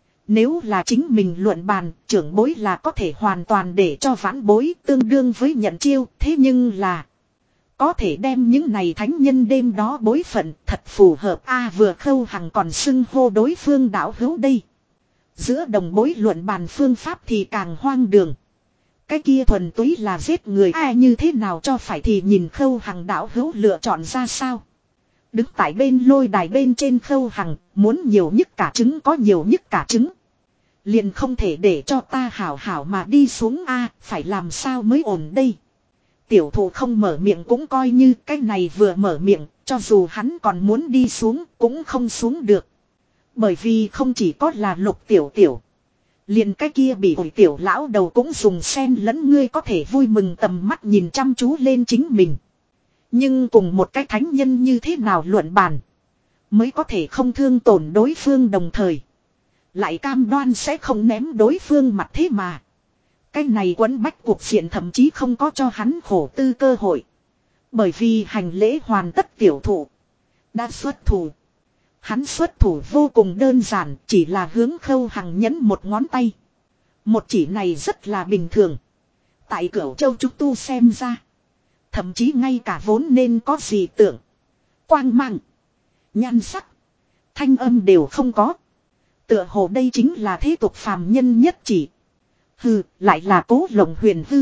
Nếu là chính mình luận bàn, trưởng bối là có thể hoàn toàn để cho vãn bối tương đương với nhận chiêu. Thế nhưng là có thể đem những này thánh nhân đêm đó bối phận thật phù hợp. A vừa Khâu Hằng còn xưng hô đối phương đạo hữu đây. Giữa đồng bối luận bàn phương pháp thì càng hoang đường. Cái kia thuần túy là giết người. Ai như thế nào cho phải thì nhìn Khâu Hằng đạo hữu lựa chọn ra sao. Đứng tại bên lôi đài bên trên Khâu Hằng, muốn nhiều nhất cả trứng có nhiều nhất cả trứng. Liền không thể để cho ta hảo hảo mà đi xuống a, phải làm sao mới ổn đây. Tiểu thụ không mở miệng cũng coi như cái này vừa mở miệng, cho dù hắn còn muốn đi xuống cũng không xuống được. Bởi vì không chỉ có là Lục tiểu tiểu. Liền cái kia bị ổi tiểu lão đầu cũng dùng sen lẫn ngươi có thể vui mừng tầm mắt nhìn chăm chú lên chính mình. Nhưng cùng một cái thánh nhân như thế nào luận bàn. Mới có thể không thương tổn đối phương đồng thời. Lại cam đoan sẽ không ném đối phương mặt thế mà. Cái này quấn bách cuộc diện thậm chí không có cho hắn khổ tư cơ hội. Bởi vì hành lễ hoàn tất tiểu thụ. Đã xuất thủ. Hắn xuất thủ vô cùng đơn giản, chỉ là hướng Khâu Hằng nhấn một ngón tay. Một chỉ này rất là bình thường. Tại Cửu Châu chúng tu xem ra. Thậm chí ngay cả vốn nên có gì tưởng. Quang mang. Nhan sắc. Thanh âm đều không có. Tựa hồ đây chính là thế tục phàm nhân nhất chỉ. Hừ, lại là Cố Lộng Huyền hư.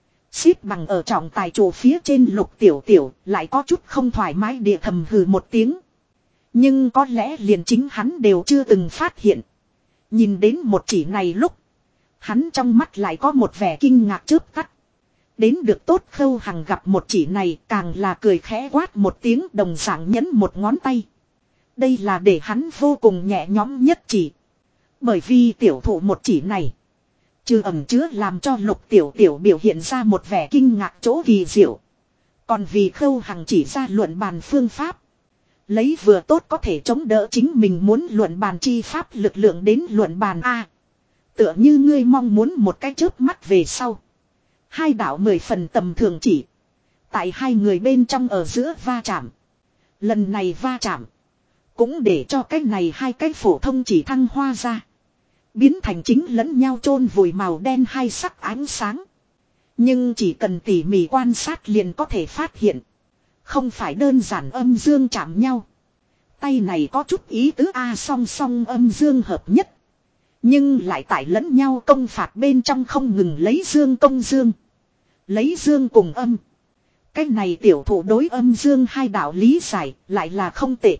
Xếp bằng ở trọng tài trụ phía trên Lục tiểu tiểu, lại có chút không thoải mái địa thầm hừ một tiếng. Nhưng có lẽ liền chính hắn đều chưa từng phát hiện. Nhìn đến một chỉ này lúc. Hắn trong mắt lại có một vẻ kinh ngạc chớp tắt. Đến được tốt Khâu Hằng gặp một chỉ này càng là cười khẽ quát một tiếng đồng dạng nhấn một ngón tay. Đây là để hắn vô cùng nhẹ nhõm nhất chỉ. Bởi vì tiểu thụ một chỉ này. Trừ ẩm chứa làm cho Lục tiểu tiểu biểu hiện ra một vẻ kinh ngạc chỗ kỳ diệu. Còn vì Khâu Hằng chỉ ra luận bàn phương pháp. Lấy vừa tốt có thể chống đỡ chính mình muốn luận bàn chi pháp lực lượng đến luận bàn A. Tựa như ngươi mong muốn một cái chớp mắt về sau. Hai đạo mười phần tầm thường chỉ. Tại hai người bên trong ở giữa va chạm. Lần này va chạm. Cũng để cho cái này hai cái phổ thông chỉ thăng hoa ra. Biến thành chính lẫn nhau chôn vùi màu đen hai sắc ánh sáng. Nhưng chỉ cần tỉ mỉ quan sát liền có thể phát hiện. Không phải đơn giản âm dương chạm nhau. Tay này có chút ý tứ A, song song âm dương hợp nhất. Nhưng lại tại lẫn nhau công phạt bên trong không ngừng lấy dương công dương. Lấy dương cùng âm. Cái này tiểu thụ đối âm dương hai đạo lý giải lại là không tệ.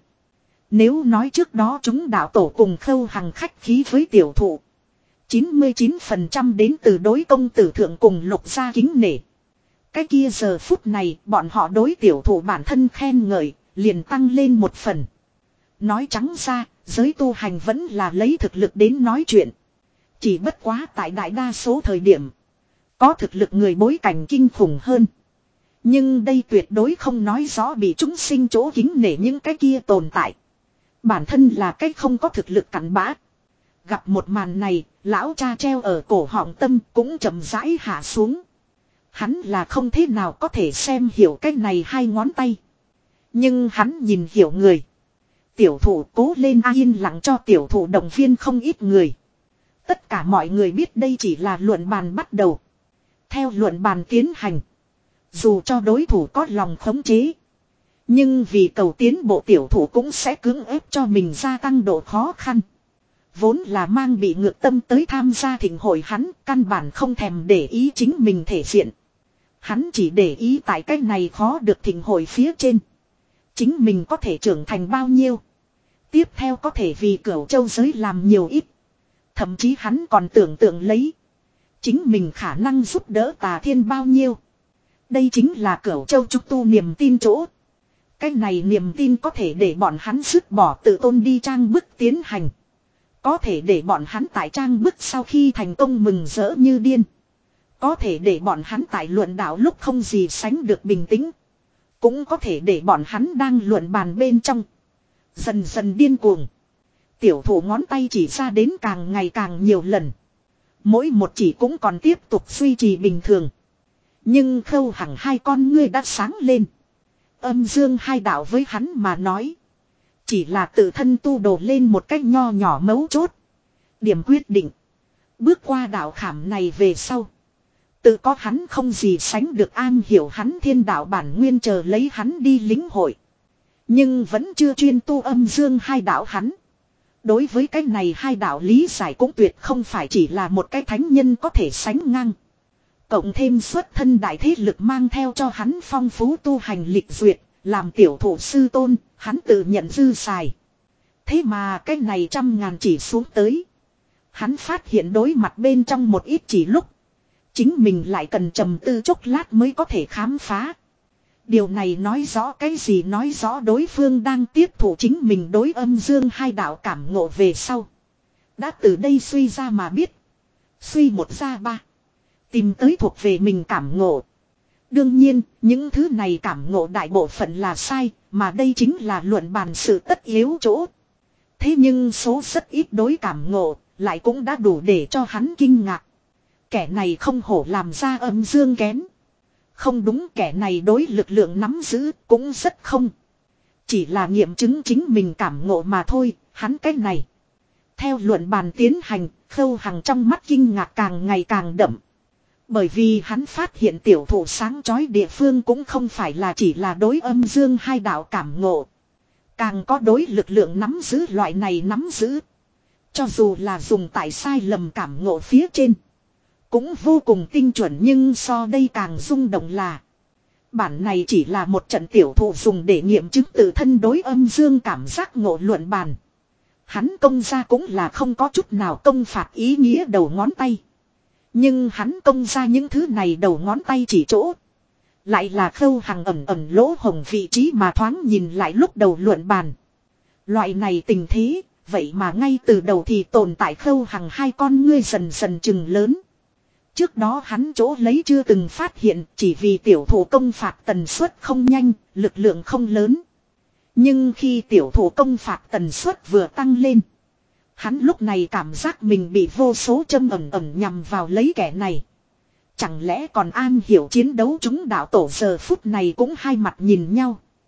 Nếu nói trước đó chúng đạo tổ cùng Khâu Hằng khách khí với tiểu thụ. chín mươi chín phần trăm đến từ đối công tử thượng cùng Lục gia kính nể. Cái kia giờ phút này bọn họ đối tiểu thụ bản thân khen ngợi, liền tăng lên một phần. Nói trắng ra, giới tu hành vẫn là lấy thực lực đến nói chuyện. Chỉ bất quá tại đại đa số thời điểm. Có thực lực người bối cảnh kinh khủng hơn. Nhưng đây tuyệt đối không nói rõ bị chúng sinh chỗ kính nể những cái kia tồn tại. Bản thân là cái không có thực lực cặn bã. Gặp một màn này, lão cha treo ở cổ họng tâm cũng chậm rãi hạ xuống. Hắn là không thế nào có thể xem hiểu cái này hai ngón tay. Nhưng hắn nhìn hiểu người. Tiểu thủ cố lên yên lặng cho tiểu thủ động viên không ít người. Tất cả mọi người biết đây chỉ là luận bàn bắt đầu. Theo luận bàn tiến hành. Dù cho đối thủ có lòng khống chế. Nhưng vì cầu tiến bộ tiểu thủ cũng sẽ cưỡng ép cho mình gia tăng độ khó khăn. Vốn là mang bị ngược tâm tới tham gia thịnh hội hắn căn bản không thèm để ý chính mình thể diện. Hắn chỉ để ý tại cái này khó được thịnh hội phía trên. Chính mình có thể trưởng thành bao nhiêu. Tiếp theo có thể vì Cửu Châu giới làm nhiều ít. Thậm chí hắn còn tưởng tượng lấy. Chính mình khả năng giúp đỡ Tà Thiên bao nhiêu. Đây chính là Cửu Châu trúc tu niềm tin chỗ. Cái này niềm tin có thể để bọn hắn dứt bỏ tự tôn đi trang bức tiến hành. Có thể để bọn hắn tại trang bức sau khi thành công mừng rỡ như điên. Có thể để bọn hắn tại luận đạo lúc không gì sánh được bình tĩnh. Cũng có thể để bọn hắn đang luận bàn bên trong. Dần dần điên cuồng. Tiểu thủ ngón tay chỉ ra đến càng ngày càng nhiều lần. Mỗi một chỉ cũng còn tiếp tục duy trì bình thường. Nhưng Khâu Hằng hai con ngươi đã sáng lên. Âm dương hai đạo với hắn mà nói. Chỉ là tự thân tu đổ lên một cách nho nhỏ mấu chốt. Điểm quyết định. Bước qua đạo khảm này về sau. Tự có hắn không gì sánh được an hiểu hắn thiên đạo bản nguyên chờ lấy hắn đi lính hội. Nhưng vẫn chưa chuyên tu âm dương hai đạo hắn. Đối với cái này hai đạo lý giải cũng tuyệt không phải chỉ là một cái thánh nhân có thể sánh ngang. Cộng thêm xuất thân đại thế lực mang theo cho hắn phong phú tu hành lịch duyệt, làm tiểu thủ sư tôn, hắn tự nhận dư xài. Thế mà cái này trăm ngàn chỉ xuống tới. Hắn phát hiện đối mặt bên trong một ít chỉ lúc. Chính mình lại cần trầm tư chốc lát mới có thể khám phá. Điều này nói rõ cái gì, nói rõ đối phương đang tiếp thủ chính mình đối âm dương hai đạo cảm ngộ về sau. Đã từ đây suy ra mà biết. Suy một ra ba. Tìm tới thuộc về mình cảm ngộ. Đương nhiên, những thứ này cảm ngộ đại bộ phận là sai, mà đây chính là luận bàn sự tất yếu chỗ. Thế nhưng số rất ít đối cảm ngộ, lại cũng đã đủ để cho hắn kinh ngạc. Kẻ này không hổ làm ra âm dương kén. Không đúng, kẻ này đối lực lượng nắm giữ cũng rất không. Chỉ là nghiệm chứng chính mình cảm ngộ mà thôi, hắn cái này. Theo luận bàn tiến hành, Khâu Hằng trong mắt kinh ngạc càng ngày càng đậm. Bởi vì hắn phát hiện tiểu thủ sáng chói địa phương cũng không phải là chỉ là đối âm dương hai đạo cảm ngộ. Càng có đối lực lượng nắm giữ loại này nắm giữ. Cho dù là dùng tại sai lầm cảm ngộ phía trên. Cũng vô cùng tinh chuẩn, nhưng so đây càng rung động là. Bản này chỉ là một trận tiểu thụ dùng để nghiệm chứng tự thân đối âm dương cảm giác ngộ luận bàn. Hắn công ra cũng là không có chút nào công phạt ý nghĩa đầu ngón tay. Nhưng hắn công ra những thứ này đầu ngón tay chỉ chỗ. Lại là Khâu Hằng ẩn ẩn lỗ hồng vị trí mà thoáng nhìn lại lúc đầu luận bàn. Loại này tình thế, vậy mà ngay từ đầu thì tồn tại Khâu Hằng hai con ngươi dần dần chừng lớn. Trước đó hắn chỗ lấy chưa từng phát hiện, chỉ vì tiểu thủ công phạt tần suất không nhanh, lực lượng không lớn. Nhưng khi tiểu thủ công phạt tần suất vừa tăng lên, hắn lúc này cảm giác mình bị vô số châm ẩm ẩm nhằm vào lấy kẻ này. Chẳng lẽ còn an hiểu chiến đấu chúng đạo tổ giờ phút này cũng hai mặt nhìn nhau.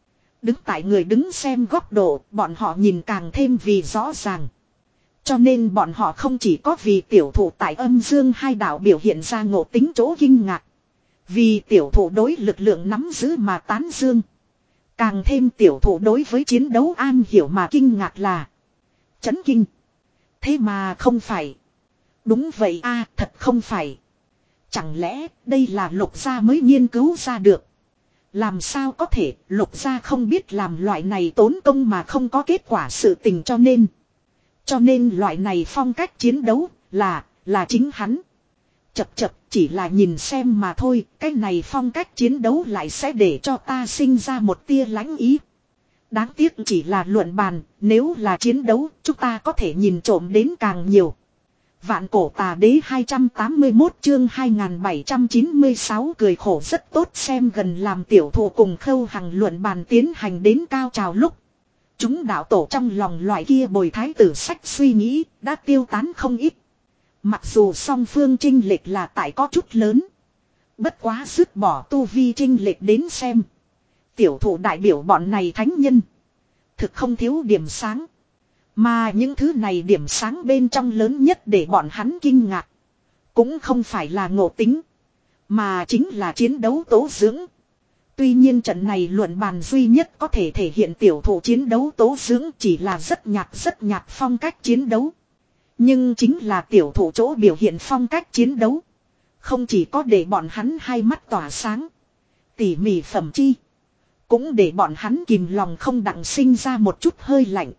Đứng tại người đứng xem góc độ, bọn họ nhìn càng thêm vì rõ ràng. Cho nên bọn họ không chỉ có vì tiểu thủ tại âm dương hai đạo biểu hiện ra ngộ tính chỗ kinh ngạc. Vì tiểu thủ đối lực lượng nắm giữ mà tán dương. Càng thêm tiểu thủ đối với chiến đấu an hiểu mà kinh ngạc là chấn kinh. Thế mà không phải. Đúng vậy a, thật không phải. Chẳng lẽ đây là Lục gia mới nghiên cứu ra được. Làm sao có thể Lục gia không biết làm loại này tốn công mà không có kết quả sự tình cho nên. Cho nên loại này phong cách chiến đấu là, là chính hắn. Chập chập chỉ là nhìn xem mà thôi, cái này phong cách chiến đấu lại sẽ để cho ta sinh ra một tia lãnh ý. Đáng tiếc chỉ là luận bàn, nếu là chiến đấu, chúng ta có thể nhìn trộm đến càng nhiều. Vạn cổ tà đế hai trăm tám mươi mốt chương hai nghìn bảy trăm chín mươi sáu cười khổ rất tốt xem gần làm tiểu thủ cùng Khâu Hằng luận bàn tiến hành đến cao trào lúc. Chúng đạo tổ trong lòng loại kia bồi thái tử sách suy nghĩ đã tiêu tán không ít. Mặc dù song phương chênh lệch là tại có chút lớn. Bất quá dứt bỏ tu vi chênh lệch đến xem. Tiểu thủ đại biểu bọn này thánh nhân. Thực không thiếu điểm sáng. Mà những thứ này điểm sáng bên trong lớn nhất để bọn hắn kinh ngạc. Cũng không phải là ngộ tính. Mà chính là chiến đấu tố dưỡng. Tuy nhiên trận này luận bàn duy nhất có thể thể hiện tiểu thủ chiến đấu tố dưỡng chỉ là rất nhạt rất nhạt phong cách chiến đấu. Nhưng chính là tiểu thủ chỗ biểu hiện phong cách chiến đấu. Không chỉ có để bọn hắn hai mắt tỏa sáng. Tỉ mỉ phẩm chi. Cũng để bọn hắn kìm lòng không đặng sinh ra một chút hơi lạnh.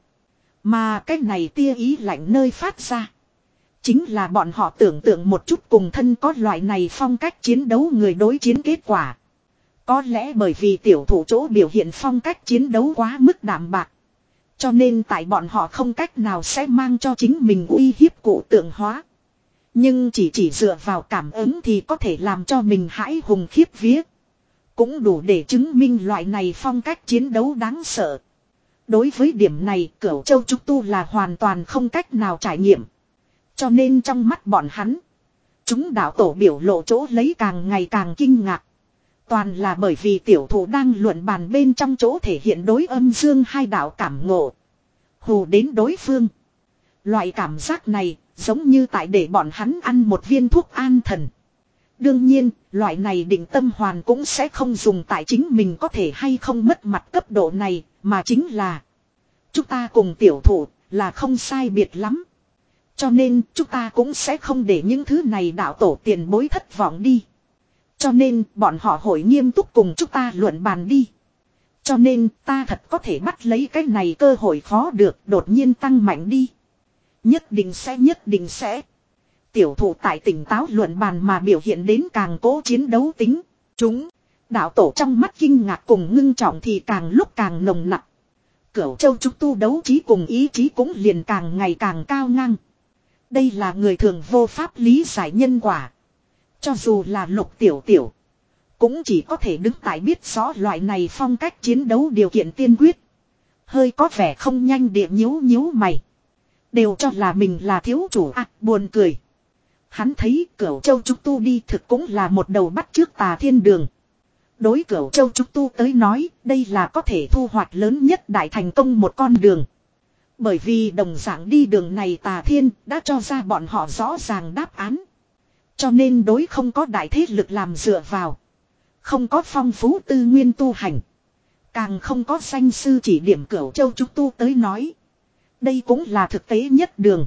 Mà cái này tia ý lạnh nơi phát ra. Chính là bọn họ tưởng tượng một chút cùng thân có loại này phong cách chiến đấu người đối chiến kết quả. Có lẽ bởi vì tiểu thủ chỗ biểu hiện phong cách chiến đấu quá mức đạm bạc. Cho nên tại bọn họ không cách nào sẽ mang cho chính mình uy hiếp cụ tượng hóa. Nhưng chỉ chỉ dựa vào cảm ứng thì có thể làm cho mình hãi hùng khiếp vía. Cũng đủ để chứng minh loại này phong cách chiến đấu đáng sợ. Đối với điểm này Cửu Châu Trúc Tu là hoàn toàn không cách nào trải nghiệm. Cho nên trong mắt bọn hắn, chúng đạo tổ biểu lộ chỗ lấy càng ngày càng kinh ngạc. Toàn là bởi vì tiểu thủ đang luận bàn bên trong chỗ thể hiện đối âm dương hai đạo cảm ngộ. Hù đến đối phương. Loại cảm giác này giống như tại để bọn hắn ăn một viên thuốc an thần. Đương nhiên, loại này định tâm hoàn cũng sẽ không dùng tại chính mình có thể hay không mất mặt cấp độ này, mà chính là chúng ta cùng tiểu thủ là không sai biệt lắm. Cho nên chúng ta cũng sẽ không để những thứ này đạo tổ tiền bối thất vọng đi. Cho nên bọn họ hội nghiêm túc cùng chúng ta luận bàn đi. Cho nên ta thật có thể bắt lấy cái này cơ hội khó được đột nhiên tăng mạnh đi. Nhất định sẽ nhất định sẽ. Tiểu thủ tại tỉnh táo luận bàn mà biểu hiện đến càng cố chiến đấu tính. Chúng, đạo tổ trong mắt kinh ngạc cùng ngưng trọng thì càng lúc càng nồng nặng. Cửu Châu Trúc Tu đấu trí cùng ý chí cũng liền càng ngày càng cao ngang. Đây là người thường vô pháp lý giải nhân quả. Cho dù là Lục Tiểu Tiểu, cũng chỉ có thể đứng tại biết rõ loại này phong cách chiến đấu điều kiện tiên quyết. Hơi có vẻ không nhanh địa nhíu nhíu mày. Đều cho là mình là thiếu chủ à, buồn cười. Hắn thấy Cửu Châu Trúc Tu đi thực cũng là một đầu bắt trước Tà Thiên Đường. Đối Cửu Châu Trúc Tu tới nói, đây là có thể thu hoạch lớn nhất đại thành công một con đường. Bởi vì đồng dạng đi đường này Tà Thiên đã cho ra bọn họ rõ ràng đáp án. Cho nên đối không có đại thế lực làm dựa vào. Không có phong phú tư nguyên tu hành. Càng không có danh sư chỉ điểm Cửu Châu Trúc Tu tới nói. Đây cũng là thực tế nhất đường.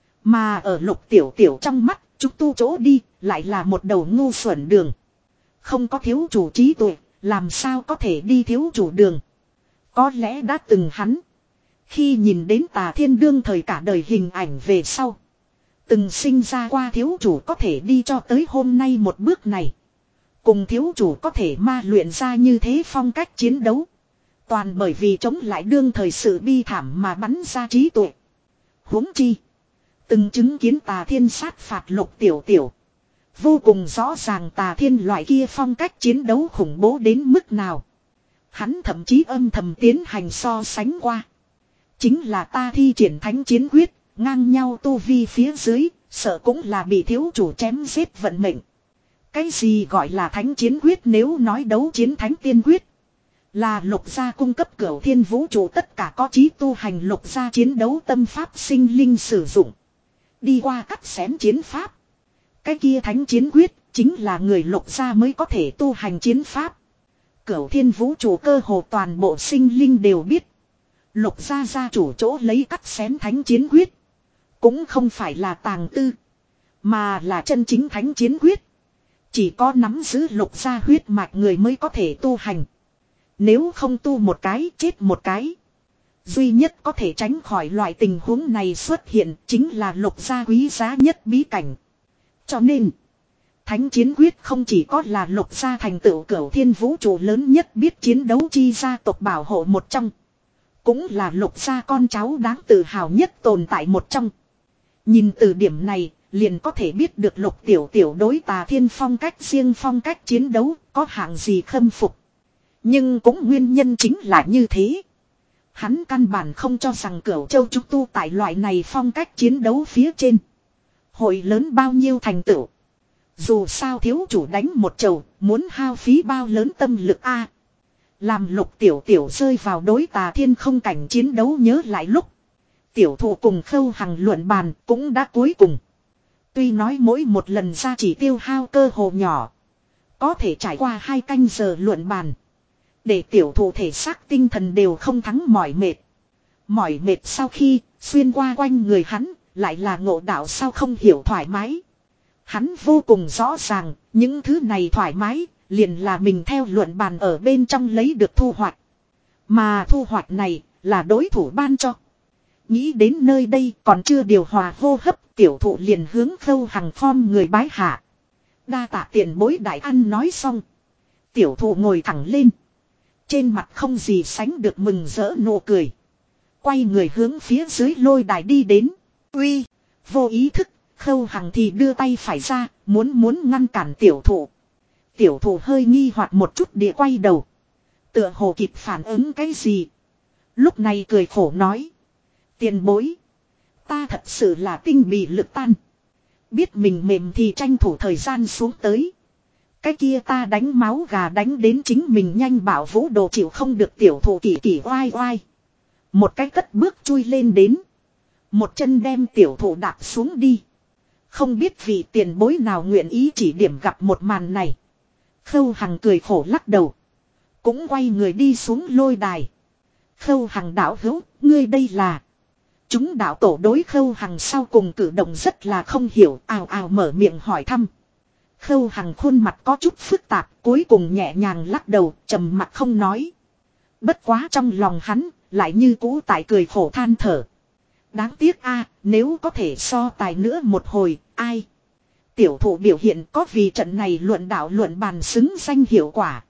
Mà ở Lục Tiểu Tiểu trong mắt, Trúc Tu chỗ đi, lại là một đầu ngu xuẩn đường. Không có thiếu chủ trí tuệ, làm sao có thể đi thiếu chủ đường. Có lẽ đã từng hắn. Khi nhìn đến Tà Thiên đương thời cả đời hình ảnh về sau. Từng sinh ra qua thiếu chủ có thể đi cho tới hôm nay một bước này. Cùng thiếu chủ có thể ma luyện ra như thế phong cách chiến đấu. Toàn bởi vì chống lại đương thời sự bi thảm mà bắn ra trí tuệ. Huống chi. Từng chứng kiến Tà Thiên sát phạt Lục Tiểu Tiểu. Vô cùng rõ ràng Tà Thiên loại kia phong cách chiến đấu khủng bố đến mức nào. Hắn thậm chí âm thầm tiến hành so sánh qua. Chính là ta thi triển thánh chiến quyết, ngang nhau tu vi phía dưới, sợ cũng là bị thiếu chủ chém giết vận mệnh. Cái gì gọi là thánh chiến quyết nếu nói đấu chiến thánh tiên quyết. Là lục gia cung cấp cửu thiên vũ trụ tất cả có trí tu hành lục gia chiến đấu tâm pháp sinh linh sử dụng. Đi qua cắt xén chiến pháp. Cái kia thánh chiến quyết chính là người lục gia mới có thể tu hành chiến pháp. Cửu thiên vũ trụ cơ hồ toàn bộ sinh linh đều biết. Lục gia gia chủ chỗ lấy cắt xén thánh chiến quyết. Cũng không phải là tàng tư. Mà là chân chính thánh chiến quyết. Chỉ có nắm giữ lục gia huyết mạch người mới có thể tu hành. Nếu không tu một cái chết một cái. Duy nhất có thể tránh khỏi loại tình huống này xuất hiện chính là lục gia quý giá nhất bí cảnh. Cho nên, thánh chiến quyết không chỉ có là lục gia thành tựu cửu thiên vũ trụ lớn nhất biết chiến đấu chi gia tộc bảo hộ một trong. Cũng là lục gia con cháu đáng tự hào nhất tồn tại một trong. Nhìn từ điểm này, liền có thể biết được lục tiểu tiểu đối Tà Thiên phong cách riêng phong cách chiến đấu có hạng gì khâm phục. Nhưng cũng nguyên nhân chính là như thế. Hắn căn bản không cho rằng Cửu Châu trúc tu tại loại này phong cách chiến đấu phía trên. Hội lớn bao nhiêu thành tựu. Dù sao thiếu chủ đánh một chầu, muốn hao phí bao lớn tâm lực a. Làm lục tiểu tiểu rơi vào đối Tà Thiên không cảnh chiến đấu nhớ lại lúc. Tiểu thụ cùng Khâu Hằng luận bàn cũng đã cuối cùng. Tuy nói mỗi một lần ra chỉ tiêu hao cơ hồ nhỏ. Có thể trải qua hai canh giờ luận bàn. Để tiểu thụ thể xác tinh thần đều không thắng mỏi mệt. Mỏi mệt sau khi xuyên qua quanh người hắn lại là ngộ đạo sao không hiểu thoải mái. Hắn vô cùng rõ ràng những thứ này thoải mái liền là mình theo luận bàn ở bên trong lấy được thu hoạch. Mà thu hoạch này là đối thủ ban cho. Nghĩ đến nơi đây còn chưa điều hòa hô hấp tiểu thụ liền hướng Khâu Hằng form người bái hạ. Đa tạ tiền bối đại ăn nói xong. Tiểu thụ ngồi thẳng lên. Trên mặt không gì sánh được mừng rỡ nụ cười. Quay người hướng phía dưới lôi đài đi đến. Uy, vô ý thức, Khâu Hằng thì đưa tay phải ra, muốn muốn ngăn cản tiểu thụ. Tiểu thụ hơi nghi hoặc một chút địa quay đầu. Tựa hồ kịp phản ứng cái gì. Lúc này cười khổ nói. Tiền bối. Ta thật sự là tinh bì lực tan. Biết mình mềm thì tranh thủ thời gian xuống tới. Cái kia ta đánh máu gà đánh đến chính mình nhanh bảo vũ đồ chịu không được tiểu thụ kỳ kỳ oai oai. Một cái cất bước chui lên đến. Một chân đem tiểu thụ đạp xuống đi. Không biết vị tiền bối nào nguyện ý chỉ điểm gặp một màn này. Khâu Hằng cười khổ lắc đầu. Cũng quay người đi xuống lôi đài. Khâu Hằng đạo hữu, ngươi đây là... Chúng đạo tổ đối Khâu Hằng sau cùng cử động rất là không hiểu, ào ào mở miệng hỏi thăm. Khâu Hằng khuôn mặt có chút phức tạp, cuối cùng nhẹ nhàng lắc đầu, trầm mặt không nói. Bất quá trong lòng hắn, lại như cũ tại cười khổ than thở. Đáng tiếc a, nếu có thể so tài nữa một hồi, ai? Tiểu thụ biểu hiện có vì trận này luận đạo luận bàn xứng danh hiệu quả.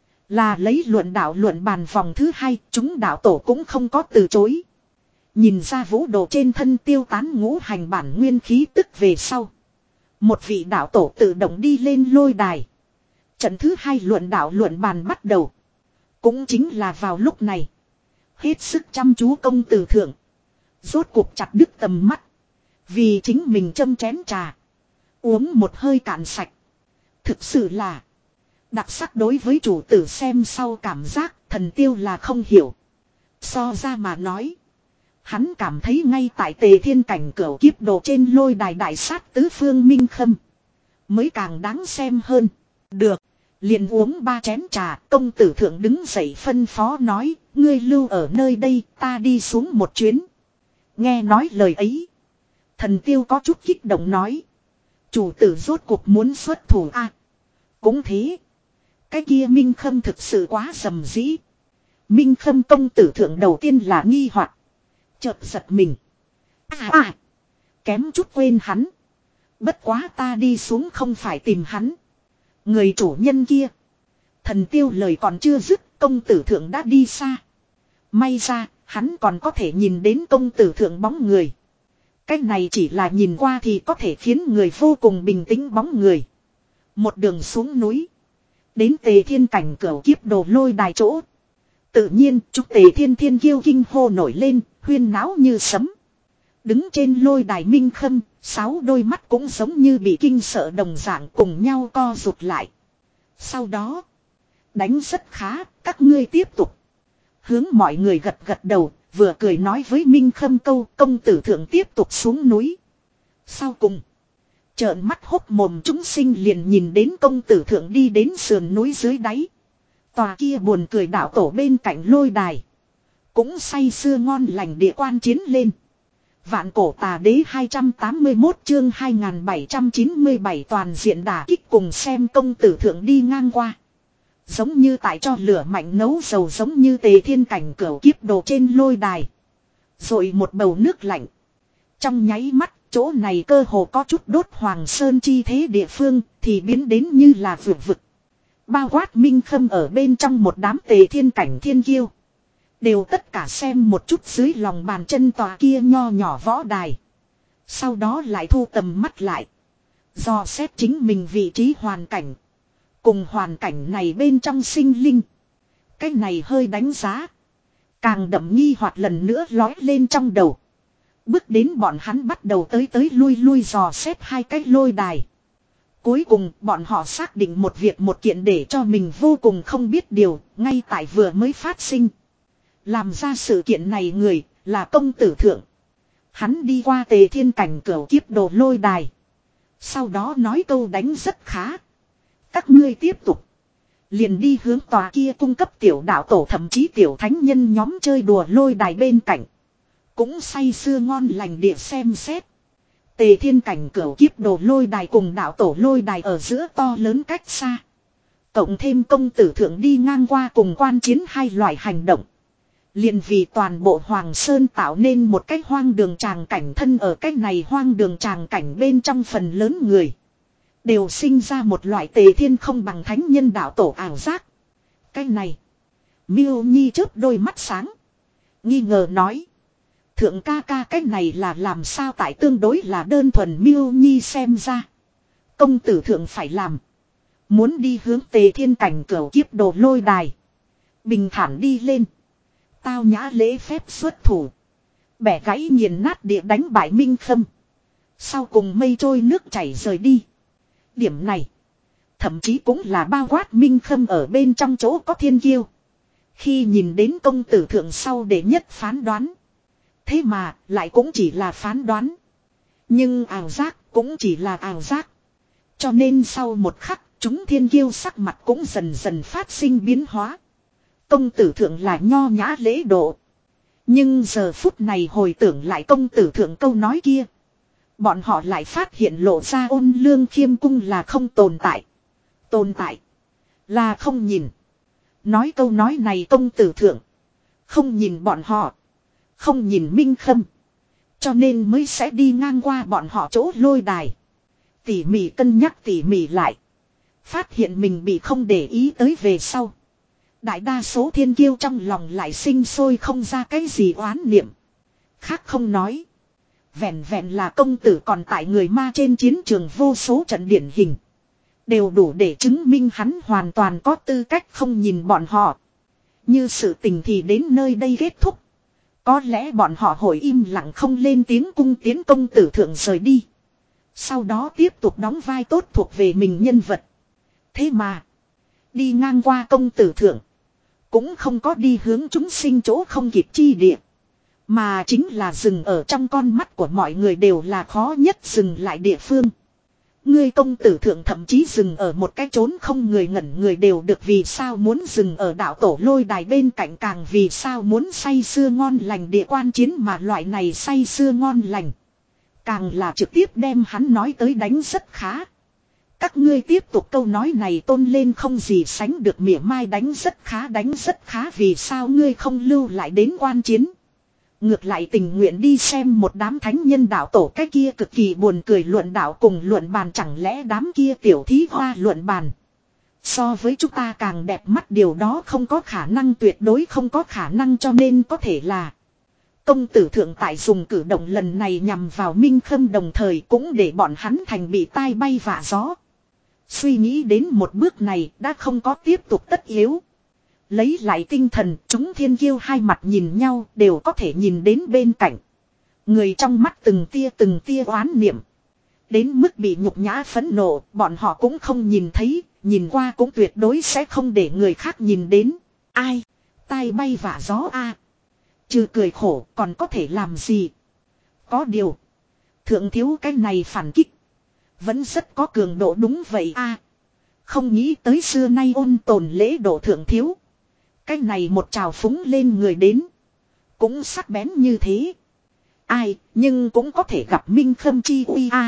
Là lấy luận đạo luận bàn vòng thứ hai, chúng đạo tổ cũng không có từ chối. Nhìn ra vũ đồ trên thân tiêu tán ngũ hành bản nguyên khí tức về sau. Một vị đạo tổ tự động đi lên lôi đài. Trận thứ hai luận đạo luận bàn bắt đầu. Cũng chính là vào lúc này. Hết sức chăm chú công tử thượng. Rốt cuộc chặt đứt tầm mắt. Vì chính mình châm chén trà. Uống một hơi cạn sạch. Thực sự là. Đặc sắc đối với chủ tử xem sau cảm giác thần tiêu là không hiểu. So ra mà nói. Hắn cảm thấy ngay tại Tề Thiên cảnh cửu kiếp đồ trên lôi đài đại sát tứ phương minh khâm. Mới càng đáng xem hơn. Được. Liền uống ba chén trà. Công tử thượng đứng dậy phân phó nói. Ngươi lưu ở nơi đây ta đi xuống một chuyến. Nghe nói lời ấy. Thần tiêu có chút kích động nói. Chủ tử rốt cuộc muốn xuất thủ a. À, cũng thế. Cái kia minh khâm thực sự quá rầm rĩ. Minh khâm công tử thượng đầu tiên là nghi hoặc. Chợt giật mình. À à. Kém chút quên hắn. Bất quá ta đi xuống không phải tìm hắn. Người chủ nhân kia. Thần tiêu lời còn chưa dứt. Công tử thượng đã đi xa. May ra hắn còn có thể nhìn đến công tử thượng bóng người. Cái này chỉ là nhìn qua thì có thể khiến người vô cùng bình tĩnh bóng người. Một đường xuống núi. Đến Tề Thiên cảnh cửu kiếp đồ lôi đài chỗ. Tự nhiên chúc Tề Thiên thiên kiêu kinh hô nổi lên. Huyên náo như sấm. Đứng trên lôi đài minh khâm. Sáu đôi mắt cũng giống như bị kinh sợ đồng dạng cùng nhau co rụt lại. Sau đó. Đánh rất khá, các ngươi tiếp tục. Hướng mọi người gật gật đầu, vừa cười nói với Minh Khâm câu công tử thượng tiếp tục xuống núi. Sau cùng, trợn mắt hốc mồm chúng sinh liền nhìn đến công tử thượng đi đến sườn núi dưới đáy. Tòa kia buồn cười đạo tổ bên cạnh lôi đài. Cũng say sưa ngon lành địa quan chiến lên. Vạn cổ tà đế hai trăm tám mươi mốt chương hai nghìn bảy trăm chín mươi bảy toàn diện đả kích cùng xem công tử thượng đi ngang qua. Giống như tại cho lửa mạnh nấu dầu giống như tề thiên cảnh cửu kiếp đồ trên lôi đài. Rồi một bầu nước lạnh. Trong nháy mắt chỗ này cơ hồ có chút đốt hoàng sơn chi thế địa phương thì biến đến như là vượt vực. Bao quát Minh Khâm ở bên trong một đám tề thiên cảnh thiên kiêu. Đều tất cả xem một chút dưới lòng bàn chân tòa kia nho nhỏ võ đài. Sau đó lại thu tầm mắt lại. Dò xét chính mình vị trí hoàn cảnh. Cùng hoàn cảnh này bên trong sinh linh. Cái này hơi đánh giá. Càng đậm nghi hoặc lần nữa lói lên trong đầu. Bước đến bọn hắn bắt đầu tới tới lui lui dò xét hai cái lôi đài. Cuối cùng bọn họ xác định một việc một kiện để cho mình vô cùng không biết điều. Ngay tại vừa mới phát sinh. Làm ra sự kiện này người là công tử thượng. Hắn đi qua tề thiên cảnh cửu kiếp đồ lôi đài. Sau đó nói câu đánh rất khá. Các ngươi tiếp tục. Liền đi hướng tòa kia cung cấp tiểu đạo tổ thậm chí tiểu thánh nhân nhóm chơi đùa lôi đài bên cạnh. Cũng say sưa ngon lành địa xem xét. Tề thiên cảnh cửu kiếp đồ lôi đài cùng đạo tổ lôi đài ở giữa to lớn cách xa. Cộng thêm công tử thượng đi ngang qua cùng quan chiến hai loại hành động. Liền vì toàn bộ Hoàng Sơn tạo nên một cái hoang đường tràng cảnh thân ở cái này hoang đường tràng cảnh bên trong phần lớn người. Đều sinh ra một loại tề thiên không bằng thánh nhân đạo tổ ảo giác. Cái này. Miêu Nhi chớp đôi mắt sáng. Nghi ngờ nói. Thượng ca ca cái này là làm sao tại tương đối là đơn thuần Miêu Nhi xem ra. Công tử thượng phải làm. Muốn đi hướng tề thiên cảnh cửu kiếp đồ lôi đài. Bình thản đi lên. Tao nhã lễ phép xuất thủ. Bẻ gãy nghiền nát địa đánh bại Minh Khâm. Sau cùng mây trôi nước chảy rời đi. Điểm này. Thậm chí cũng là bao quát Minh Khâm ở bên trong chỗ có thiên kiêu. Khi nhìn đến công tử thượng sau để nhất phán đoán. Thế mà lại cũng chỉ là phán đoán. Nhưng ảo giác cũng chỉ là ảo giác. Cho nên sau một khắc chúng thiên kiêu sắc mặt cũng dần dần phát sinh biến hóa. Công tử thượng là nho nhã lễ độ. Nhưng giờ phút này hồi tưởng lại công tử thượng câu nói kia. Bọn họ lại phát hiện lộ ra ôn lương khiêm cung là không tồn tại. Tồn tại. Là không nhìn. Nói câu nói này công tử thượng. Không nhìn bọn họ. Không nhìn Minh Khâm. Cho nên mới sẽ đi ngang qua bọn họ chỗ lôi đài. Tỉ mỉ cân nhắc tỉ mỉ lại. Phát hiện mình bị không để ý tới về sau. Đại đa số thiên kiêu trong lòng lại sinh sôi không ra cái gì oán niệm. Khác không nói. Vẹn vẹn là công tử còn tại người ma trên chiến trường vô số trận điển hình. Đều đủ để chứng minh hắn hoàn toàn có tư cách không nhìn bọn họ. Như sự tình thì đến nơi đây kết thúc. Có lẽ bọn họ hồi im lặng không lên tiếng cung tiến công tử thượng rời đi. Sau đó tiếp tục đóng vai tốt thuộc về mình nhân vật. Thế mà. Đi ngang qua công tử thượng. Cũng không có đi hướng chúng sinh chỗ không kịp chi địa. Mà chính là dừng ở trong con mắt của mọi người đều là khó nhất dừng lại địa phương. Ngươi công tử thượng thậm chí dừng ở một cái chốn không người ngẩn người đều được vì sao muốn dừng ở đạo tổ lôi đài bên cạnh càng vì sao muốn say sưa ngon lành địa quan chiến mà loại này say sưa ngon lành. Càng là trực tiếp đem hắn nói tới đánh rất khá. Các ngươi tiếp tục câu nói này tôn lên không gì sánh được mỉa mai đánh rất khá đánh rất khá vì sao ngươi không lưu lại đến quan chiến. Ngược lại tình nguyện đi xem một đám thánh nhân đạo tổ cái kia cực kỳ buồn cười luận đạo cùng luận bàn chẳng lẽ đám kia tiểu thí hoa luận bàn. So với chúng ta càng đẹp mắt điều đó không có khả năng tuyệt đối không có khả năng cho nên có thể là. Công tử thượng tại dùng cử động lần này nhằm vào Minh Khâm đồng thời cũng để bọn hắn thành bị tai bay vạ gió. Suy nghĩ đến một bước này đã không có tiếp tục tất yếu. Lấy lại tinh thần chúng thiên kiêu hai mặt nhìn nhau đều có thể nhìn đến bên cạnh. Người trong mắt từng tia từng tia oán niệm. Đến mức bị nhục nhã phẫn nộ bọn họ cũng không nhìn thấy. nhìn qua cũng tuyệt đối sẽ không để người khác nhìn đến. Ai? Tai bay vạ gió a. Trừ cười khổ còn có thể làm gì? Có điều. Thượng thiếu cái này phản kích. Vẫn rất có cường độ đúng vậy a. Không nghĩ tới xưa nay ôn tồn lễ độ thượng thiếu. Cái này một trào phúng lên người đến. Cũng sắc bén như thế. Ai nhưng cũng có thể gặp minh khâm chi uy a.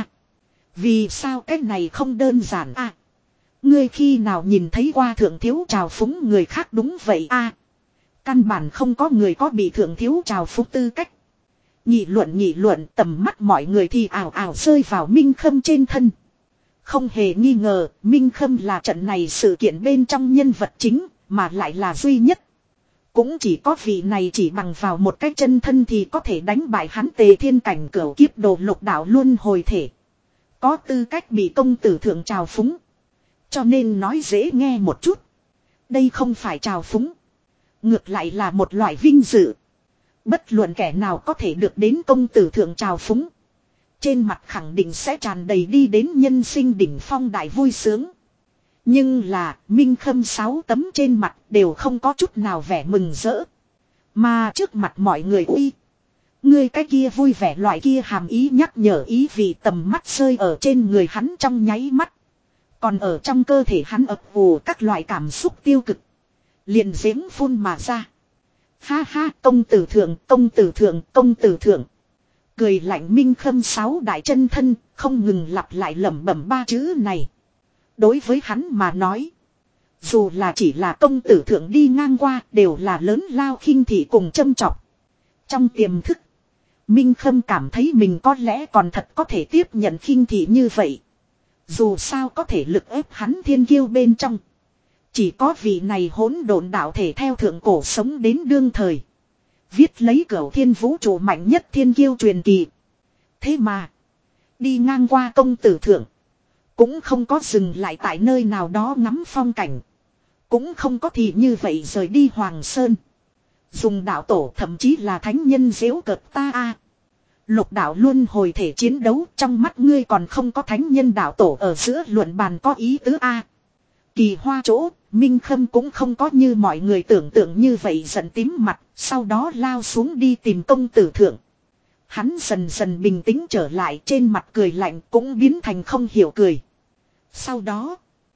Vì sao cái này không đơn giản a? Ngươi khi nào nhìn thấy qua thượng thiếu trào phúng người khác đúng vậy a? Căn bản không có người có bị thượng thiếu trào phúng tư cách. Nghị luận nghị luận tầm mắt mọi người thì ảo ảo rơi vào Minh Khâm trên thân. Không hề nghi ngờ, Minh Khâm là trận này sự kiện bên trong nhân vật chính, mà lại là duy nhất. Cũng chỉ có vị này chỉ bằng vào một cái chân thân thì có thể đánh bại hắn Tề Thiên cảnh cửu kiếp đồ lục đạo luân hồi thể. Có tư cách bị công tử thượng trào phúng. Cho nên nói dễ nghe một chút. Đây không phải trào phúng. Ngược lại là một loại vinh dự. Bất luận kẻ nào có thể được đến công tử thượng trào phúng. Trên mặt khẳng định sẽ tràn đầy đi đến nhân sinh đỉnh phong đại vui sướng. Nhưng là Minh Khâm sáu tấm trên mặt đều không có chút nào vẻ mừng rỡ. Mà trước mặt mọi người uy. Người cái kia vui vẻ loại kia hàm ý nhắc nhở ý vì tầm mắt rơi ở trên người hắn trong nháy mắt. Còn ở trong cơ thể hắn ập ùa các loại cảm xúc tiêu cực. Liền giếng phun mà ra. Ha ha công tử thượng công tử thượng công tử thượng. Cười lạnh Minh Khâm sáu đại chân thân không ngừng lặp lại lẩm bẩm ba chữ này. Đối với hắn mà nói. Dù là chỉ là công tử thượng đi ngang qua đều là lớn lao khinh thị cùng châm chọc. Trong tiềm thức. Minh Khâm cảm thấy mình có lẽ còn thật có thể tiếp nhận khinh thị như vậy. Dù sao có thể lực ép hắn thiên kiêu bên trong. Chỉ có vị này hỗn độn đạo thể theo thượng cổ sống đến đương thời. Viết lấy cửu thiên vũ trụ mạnh nhất thiên kiêu truyền kỳ. Thế mà. Đi ngang qua công tử thượng. Cũng không có dừng lại tại nơi nào đó ngắm phong cảnh. Cũng không có thì như vậy rời đi Hoàng Sơn. Dùng đạo tổ thậm chí là thánh nhân giễu cợt ta a. Lục đạo luân hồi thể chiến đấu trong mắt ngươi còn không có thánh nhân đạo tổ ở giữa luận bàn có ý tứ a. Kỳ hoa chỗ, Minh Khâm cũng không có như mọi người tưởng tượng như vậy giận tím mặt, sau đó lao xuống đi tìm công tử thượng. Hắn dần dần bình tĩnh trở lại trên mặt cười lạnh cũng biến thành không hiểu cười. Sau đó,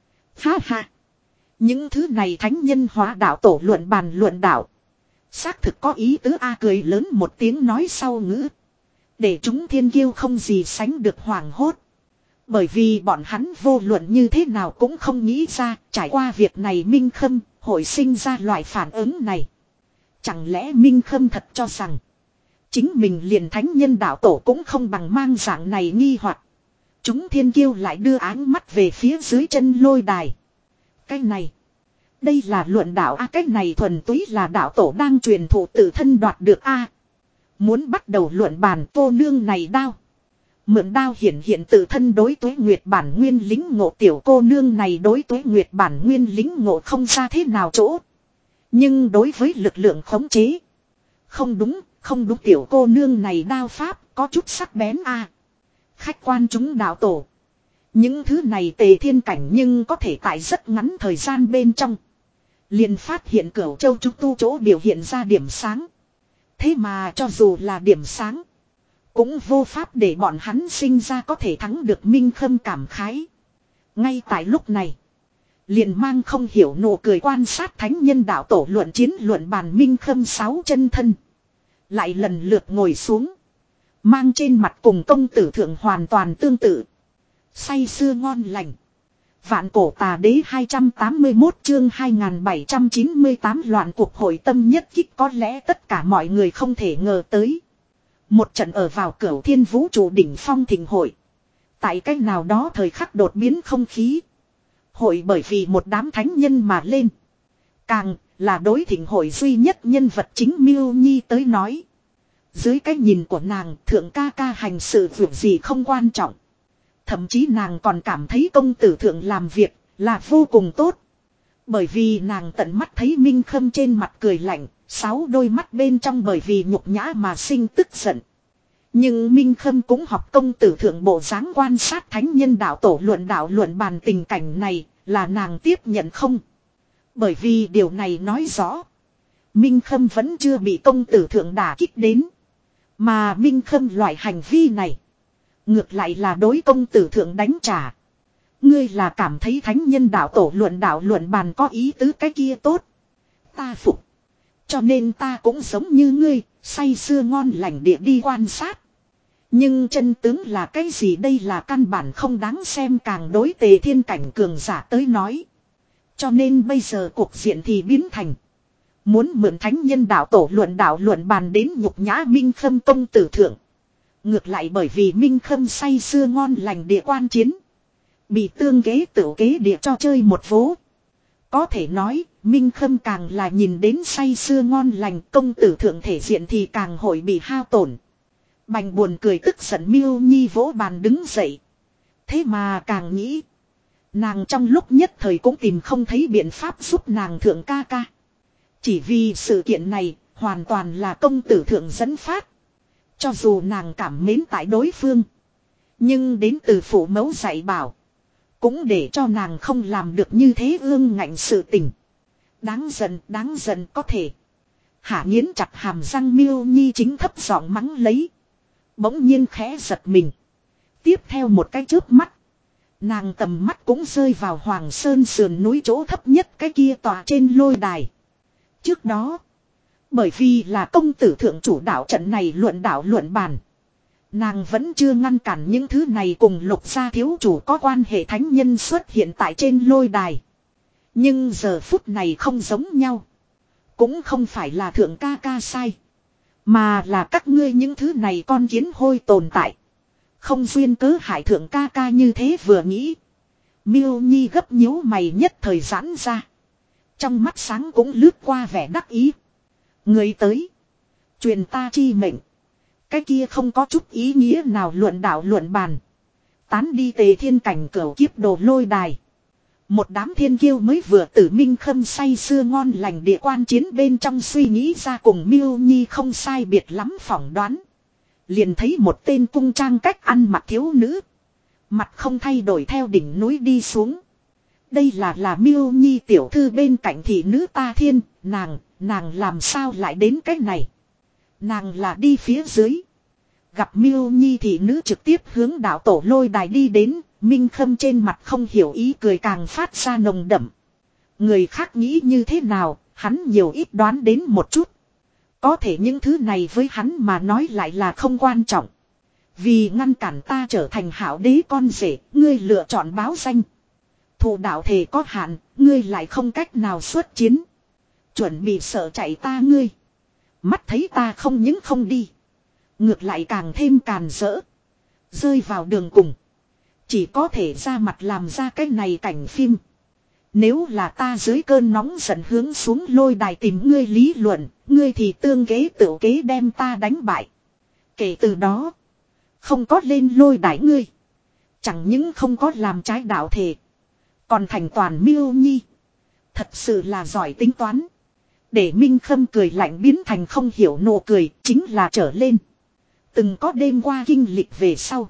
ha ha, những thứ này thánh nhân hóa đạo tổ luận bàn luận đạo. Xác thực có ý tứ a cười lớn một tiếng nói sau ngữ. Để chúng thiên kiêu không gì sánh được hoảng hốt. Bởi vì bọn hắn vô luận như thế nào cũng không nghĩ ra trải qua việc này Minh Khâm hội sinh ra loại phản ứng này. Chẳng lẽ Minh Khâm thật cho rằng chính mình liền thánh nhân đạo tổ cũng không bằng mang dạng này nghi hoặc. Chúng thiên kiêu lại đưa áng mắt về phía dưới chân lôi đài. Cái này. Đây là luận đạo a à, cái này thuần túy là đạo tổ đang truyền thụ tự thân đoạt được a à. Muốn bắt đầu luận bàn cô nương này đao. Mượn đao hiển hiện tự thân đối Tuế Nguyệt bản nguyên lính ngộ tiểu cô nương này đối Tuế Nguyệt bản nguyên lính ngộ không ra thế nào chỗ. Nhưng đối với lực lượng khống chế. Không đúng, không đúng tiểu cô nương này đao pháp có chút sắc bén a à. Khách quan chúng đạo tổ. Những thứ này Tề Thiên cảnh nhưng có thể tại rất ngắn thời gian bên trong. Liền phát hiện Cửu Châu Trúc Tu chỗ biểu hiện ra điểm sáng. Thế mà cho dù là điểm sáng. Cũng vô pháp để bọn hắn sinh ra có thể thắng được Minh Khâm cảm khái. Ngay tại lúc này. Liền mang không hiểu nụ cười quan sát thánh nhân đạo tổ luận chiến luận bàn Minh Khâm sáu chân thân. Lại lần lượt ngồi xuống. Mang trên mặt cùng công tử thượng hoàn toàn tương tự. Say sưa ngon lành. Vạn cổ tà đế hai trăm tám mươi mốt chương hai nghìn bảy trăm chín mươi tám loạn cuộc hội tâm nhất kích có lẽ tất cả mọi người không thể ngờ tới. Một trận ở vào cửu thiên vũ trụ đỉnh phong thịnh hội. Tại cách nào đó thời khắc đột biến không khí. Hội bởi vì một đám thánh nhân mà lên. Càng là đối thịnh hội duy nhất nhân vật chính Miêu Nhi tới nói. Dưới cái nhìn của nàng thượng ca ca hành sự việc gì không quan trọng. Thậm chí nàng còn cảm thấy công tử thượng làm việc là vô cùng tốt. Bởi vì nàng tận mắt thấy Minh Khâm trên mặt cười lạnh, sáu đôi mắt bên trong bởi vì nhục nhã mà sinh tức giận. Nhưng Minh Khâm cũng học công tử thượng bộ dáng quan sát thánh nhân đạo tổ luận đạo luận bàn tình cảnh này, Là nàng tiếp nhận không? Bởi vì điều này nói rõ. Minh Khâm vẫn chưa bị công tử thượng đả kích đến. Mà Minh Khâm loại hành vi này. Ngược lại là đối công tử thượng đánh trả. Ngươi là cảm thấy thánh nhân đạo tổ luận đạo luận bàn có ý tứ cái kia tốt. Ta phục. Cho nên ta cũng giống như ngươi, say sưa ngon lành địa đi quan sát. Nhưng chân tướng là cái gì đây là căn bản không đáng xem càng đối Tề Thiên cảnh cường giả tới nói. Cho nên bây giờ cuộc diện thì biến thành. Muốn mượn thánh nhân đạo tổ luận đạo luận bàn đến nhục nhã Minh Khâm công tử thượng. Ngược lại bởi vì Minh Khâm say sưa ngon lành địa quan chiến. Bị tương kế tự kế địa cho chơi một vố. Có thể nói, Minh Khâm càng là nhìn đến say sưa ngon lành công tử thượng thể diện thì càng hội bị hao tổn. Bành buồn cười tức giận Miêu Nhi vỗ bàn đứng dậy. Thế mà càng nghĩ. Nàng trong lúc nhất thời cũng tìm không thấy biện pháp giúp nàng thượng ca ca. Chỉ vì sự kiện này hoàn toàn là công tử thượng dẫn phát. Cho dù nàng cảm mến tại đối phương. Nhưng đến từ phụ mẫu dạy bảo. Cũng để cho nàng không làm được như thế ương ngạnh sự tình. Đáng giận, đáng giận có thể. Hạ nghiến chặt hàm răng Miêu Nhi chính thấp giọng mắng lấy. Bỗng nhiên khẽ giật mình. Tiếp theo một cái chớp mắt. Nàng tầm mắt cũng rơi vào Hoàng Sơn sườn núi chỗ thấp nhất cái kia tòa trên lôi đài. Trước đó. Bởi vì là công tử thượng chủ đạo trận này luận đạo luận bàn. Nàng vẫn chưa ngăn cản những thứ này cùng Lục gia thiếu chủ có quan hệ thánh nhân xuất hiện tại trên lôi đài. Nhưng giờ phút này không giống nhau. Cũng không phải là thượng ca ca sai. Mà là các ngươi những thứ này con kiến hôi tồn tại. Không duyên cớ hại thượng ca ca như thế vừa nghĩ. Miêu Nhi gấp nhíu mày nhất thời giãn ra. Trong mắt sáng cũng lướt qua vẻ đắc ý. Người tới. Truyền ta chi mệnh. Cái kia không có chút ý nghĩa nào luận đạo luận bàn. Tán đi Tề Thiên cảnh cửu kiếp đồ lôi đài. Một đám thiên kiêu mới vừa tử Minh Khâm say sưa ngon lành địa quan chiến bên trong suy nghĩ ra cùng Miêu Nhi không sai biệt lắm phỏng đoán. Liền thấy một tên cung trang cách ăn mặc thiếu nữ. Mặt không thay đổi theo đỉnh núi đi xuống. Đây là là Miêu Nhi tiểu thư bên cạnh thị nữ ta thiên, nàng, nàng làm sao lại đến cách này. Nàng là đi phía dưới. Gặp Miêu Nhi thị nữ trực tiếp hướng đạo tổ lôi đài đi đến. Minh Khâm trên mặt không hiểu ý cười càng phát ra nồng đậm. Người khác nghĩ như thế nào, hắn nhiều ít đoán đến một chút. Có thể những thứ này với hắn mà nói lại là không quan trọng. Vì ngăn cản ta trở thành hảo đế con rể, ngươi lựa chọn báo danh. Thủ đạo thể có hạn, ngươi lại không cách nào xuất chiến. Chuẩn bị sợ chạy ta ngươi. Mắt thấy ta không những không đi. Ngược lại càng thêm càn rỡ. Rơi vào đường cùng. Chỉ có thể ra mặt làm ra cái này cảnh phim. Nếu là ta dưới cơn nóng giận hướng xuống lôi đài tìm ngươi lý luận, ngươi thì tương kế tự kế đem ta đánh bại. Kể từ đó, không có lên lôi đài ngươi. Chẳng những không có làm trái đạo thể, còn thành toàn Miêu Nhi. Thật sự là giỏi tính toán. Để Minh Khâm cười lạnh biến thành không hiểu nụ cười, chính là trở lên. Từng có đêm qua kinh lịch về sau.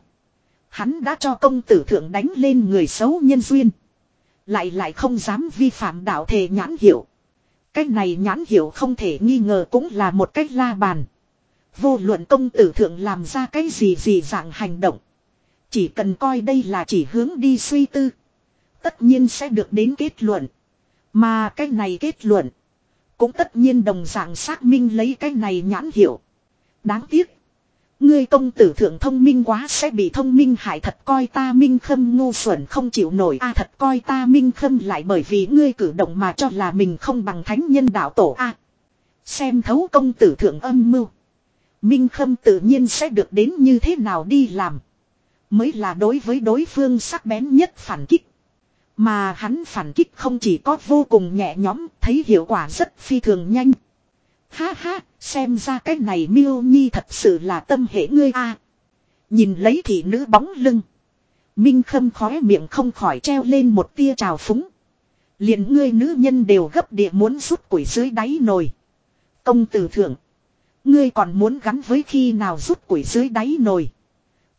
Hắn đã cho công tử thượng đánh lên người xấu nhân duyên. Lại lại không dám vi phạm đạo thể nhãn hiệu. Cách này nhãn hiệu không thể nghi ngờ cũng là một cách la bàn. Vô luận công tử thượng làm ra cái gì gì dạng hành động. Chỉ cần coi đây là chỉ hướng đi suy tư. Tất nhiên sẽ được đến kết luận. Mà cái này kết luận. Cũng tất nhiên đồng dạng xác minh lấy cái này nhãn hiệu. Đáng tiếc. Ngươi công tử thượng thông minh quá sẽ bị thông minh hại thật coi ta Minh Khâm ngu xuẩn không chịu nổi a à, thật coi ta Minh Khâm lại bởi vì ngươi cử động mà cho là mình không bằng thánh nhân đạo tổ a à, xem thấu công tử thượng âm mưu. Minh Khâm tự nhiên sẽ được đến như thế nào đi làm. Mới là đối với đối phương sắc bén nhất phản kích. Mà hắn phản kích không chỉ có vô cùng nhẹ nhõm, thấy hiệu quả rất phi thường nhanh. Ha ha, xem ra cái này Miêu Nhi thật sự là tâm hệ ngươi a. À, nhìn lấy thị nữ bóng lưng. Minh Khâm khóe miệng không khỏi treo lên một tia trào phúng. Liền ngươi nữ nhân đều gấp địa muốn rút củi dưới đáy nồi. Công tử thượng. Ngươi còn muốn gắn với khi nào rút củi dưới đáy nồi.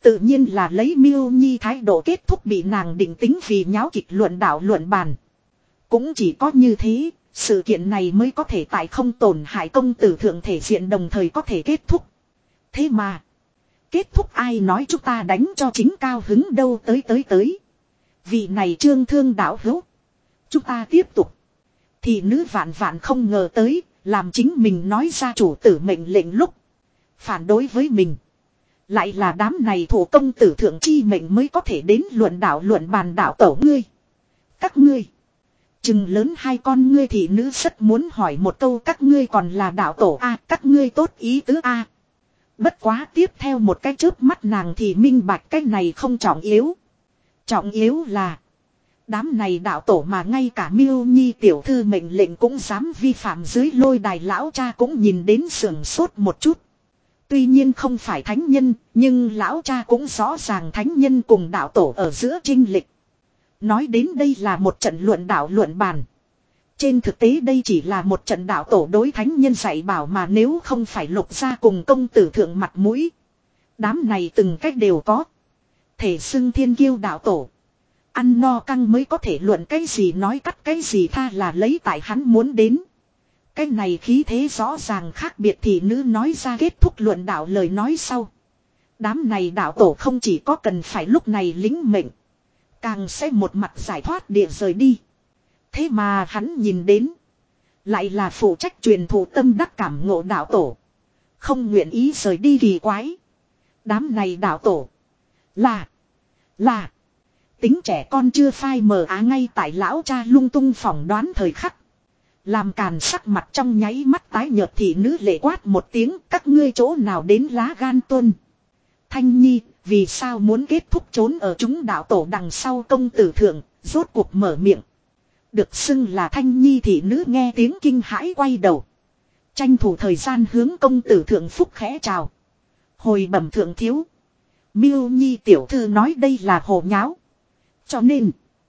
Tự nhiên là lấy Miêu Nhi thái độ kết thúc bị nàng định tính vì nháo kịch luận đạo luận bàn. Cũng chỉ có như thế, sự kiện này mới có thể tại không tổn hại công tử thượng thể diện đồng thời có thể kết thúc. Thế mà, kết thúc ai nói chúng ta đánh cho chính cao hứng đâu tới tới tới. Vị này trương thương đạo hữu. Chúng ta tiếp tục. Thì nữ vạn vạn không ngờ tới, làm chính mình nói ra chủ tử mệnh lệnh lúc. Phản đối với mình. Lại là đám này thủ công tử thượng chi mệnh mới có thể đến luận đạo luận bàn đạo tổ ngươi. Các ngươi. Chừng lớn hai con ngươi thì nữ rất muốn hỏi một câu các ngươi còn là đạo tổ a các ngươi tốt ý tứ a Bất quá tiếp theo một cái chớp mắt nàng thì minh bạch cái này không trọng yếu. Trọng yếu là. Đám này đạo tổ mà ngay cả Miêu Nhi tiểu thư mệnh lệnh cũng dám vi phạm dưới lôi đài lão cha cũng nhìn đến sườn sốt một chút. Tuy nhiên không phải thánh nhân, nhưng lão cha cũng rõ ràng thánh nhân cùng đạo tổ ở giữa chênh lệch. Nói đến đây là một trận luận đạo luận bàn. Trên thực tế đây chỉ là một trận đạo tổ đối thánh nhân dạy bảo mà nếu không phải lục gia cùng công tử thượng mặt mũi. Đám này từng cách đều có. Thể xưng thiên kiêu đạo tổ. Ăn no căng mới có thể luận cái gì nói cắt cái gì tha là lấy tại hắn muốn đến. Cái này khí thế rõ ràng khác biệt thì nữ nói ra kết thúc luận đạo lời nói sau. Đám này đạo tổ không chỉ có cần phải lúc này lính mệnh. Càng sẽ một mặt giải thoát địa rời đi. Thế mà hắn nhìn đến. Lại là phụ trách truyền thụ tâm đắc cảm ngộ đạo tổ. Không nguyện ý rời đi kỳ quái. Đám này đạo tổ. Là. Là. Tính trẻ con chưa phai mờ á ngay tại lão cha lung tung phỏng đoán thời khắc. Làm càn sắc mặt trong nháy mắt tái nhợt thì nữ lệ quát một tiếng các ngươi chỗ nào đến lá gan tuân. Thanh Nhi, vì sao muốn kết thúc trốn ở chúng đạo tổ đằng sau công tử thượng, rốt cuộc mở miệng. Được xưng là Thanh Nhi thì nữ nghe tiếng kinh hãi quay đầu. Tranh thủ thời gian hướng công tử thượng phúc khẽ chào. Hồi bẩm thượng thiếu. Miêu Nhi tiểu thư nói đây là hồ nháo. Cho nên,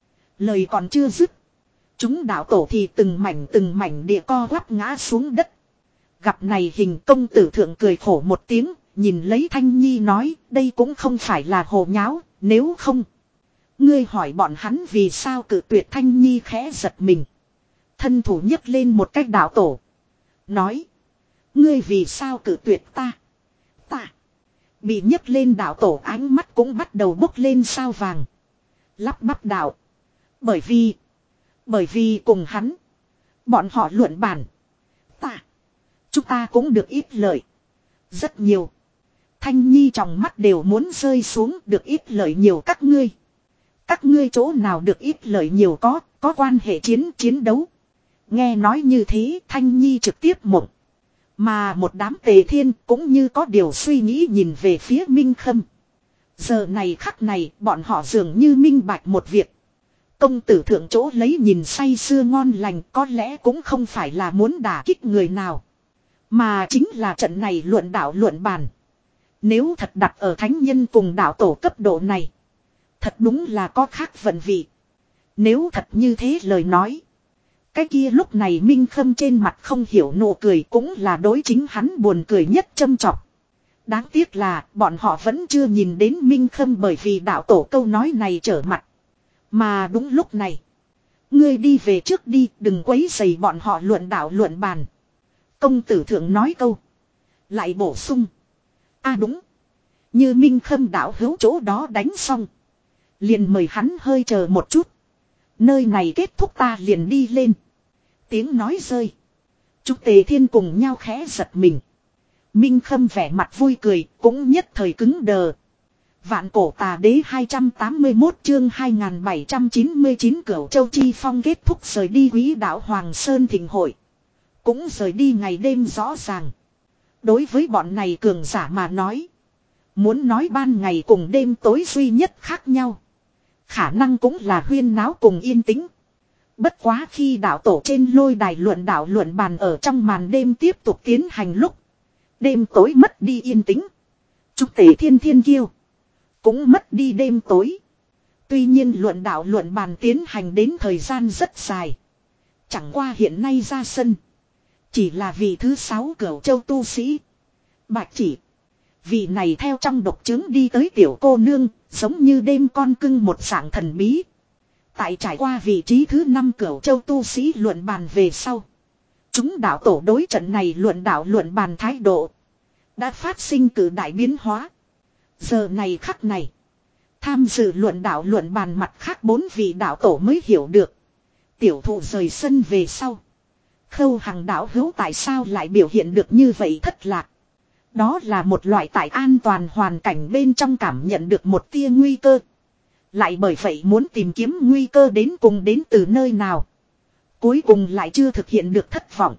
lời còn chưa dứt. Chúng đạo tổ thì từng mảnh từng mảnh địa co quắp ngã xuống đất. Gặp này hình công tử thượng cười khổ một tiếng, nhìn lấy Thanh Nhi nói, đây cũng không phải là hồ nháo, nếu không. Ngươi hỏi bọn hắn vì sao cự tuyệt Thanh Nhi khẽ giật mình. Thân thủ nhấc lên một cách đạo tổ. Nói, ngươi vì sao cự tuyệt ta? Ta. Bị nhấc lên đạo tổ ánh mắt cũng bắt đầu bốc lên sao vàng. Lắp bắp đạo. Bởi vì. Bởi vì cùng hắn. Bọn họ luận bản. Ta. Chúng ta cũng được ít lợi. Rất nhiều. Thanh Nhi trong mắt đều muốn rơi xuống được ít lợi nhiều các ngươi. Các ngươi chỗ nào được ít lợi nhiều có. Có quan hệ chiến chiến đấu. Nghe nói như thế Thanh Nhi trực tiếp mộng. Mà một đám tề thiên cũng như có điều suy nghĩ nhìn về phía Minh Khâm. Giờ này khắc này bọn họ dường như minh bạch một việc. Công tử thượng chỗ lấy nhìn say sưa ngon lành có lẽ cũng không phải là muốn đả kích người nào. Mà chính là trận này luận đạo luận bàn. Nếu thật đặt ở thánh nhân cùng đạo tổ cấp độ này. Thật đúng là có khác vận vị. Nếu thật như thế lời nói. Cái kia lúc này Minh Khâm trên mặt không hiểu nụ cười cũng là đối chính hắn buồn cười nhất châm chọc. Đáng tiếc là bọn họ vẫn chưa nhìn đến Minh Khâm bởi vì đạo tổ câu nói này trở mặt. Mà đúng lúc này. Ngươi đi về trước đi đừng quấy rầy bọn họ luận đạo luận bàn. Công tử thượng nói câu. Lại bổ sung. À đúng. Như Minh Khâm đạo hữu chỗ đó đánh xong. Liền mời hắn hơi chờ một chút. Nơi này kết thúc ta liền đi lên. Tiếng nói rơi. Trúc Tề Thiên cùng nhau khẽ giật mình. Minh Khâm vẻ mặt vui cười cũng nhất thời cứng đờ. Vạn cổ tà đế hai trăm tám mươi mốt chương hai nghìn bảy trăm chín mươi chín Cửu Châu Chi Phong kết thúc rời đi quý đạo Hoàng Sơn Thịnh Hội. Cũng rời đi ngày đêm rõ ràng. Đối với bọn này cường giả mà nói. Muốn nói ban ngày cùng đêm tối duy nhất khác nhau. Khả năng cũng là huyên náo cùng yên tĩnh. Bất quá khi đạo tổ trên lôi đài luận đạo luận bàn ở trong màn đêm tiếp tục tiến hành lúc. Đêm tối mất đi yên tĩnh. Trúc Tề Thiên Thiên Kiêu. Cũng mất đi đêm tối. Tuy nhiên luận đạo luận bàn tiến hành đến thời gian rất dài. Chẳng qua hiện nay ra sân. Chỉ là vị thứ sáu Cửu Châu tu sĩ. Bạch Chỉ. Vị này theo trong độc chứng đi tới tiểu cô nương, giống như đêm con cưng một dạng thần bí. Tại trải qua vị trí thứ năm Cửu Châu tu sĩ luận bàn về sau. Chúng đạo tổ đối trận này luận đạo luận bàn thái độ. Đã phát sinh cử đại biến hóa. Giờ này khắc này. Tham dự luận đạo luận bàn mặt khác bốn vị đạo tổ mới hiểu được. Tiểu thụ rời sân về sau. Khâu Hằng đạo hữu tại sao lại biểu hiện được như vậy thất lạc. Đó là một loại tại an toàn hoàn cảnh bên trong cảm nhận được một tia nguy cơ. Lại bởi vậy muốn tìm kiếm nguy cơ đến cùng đến từ nơi nào. Cuối cùng lại chưa thực hiện được thất vọng.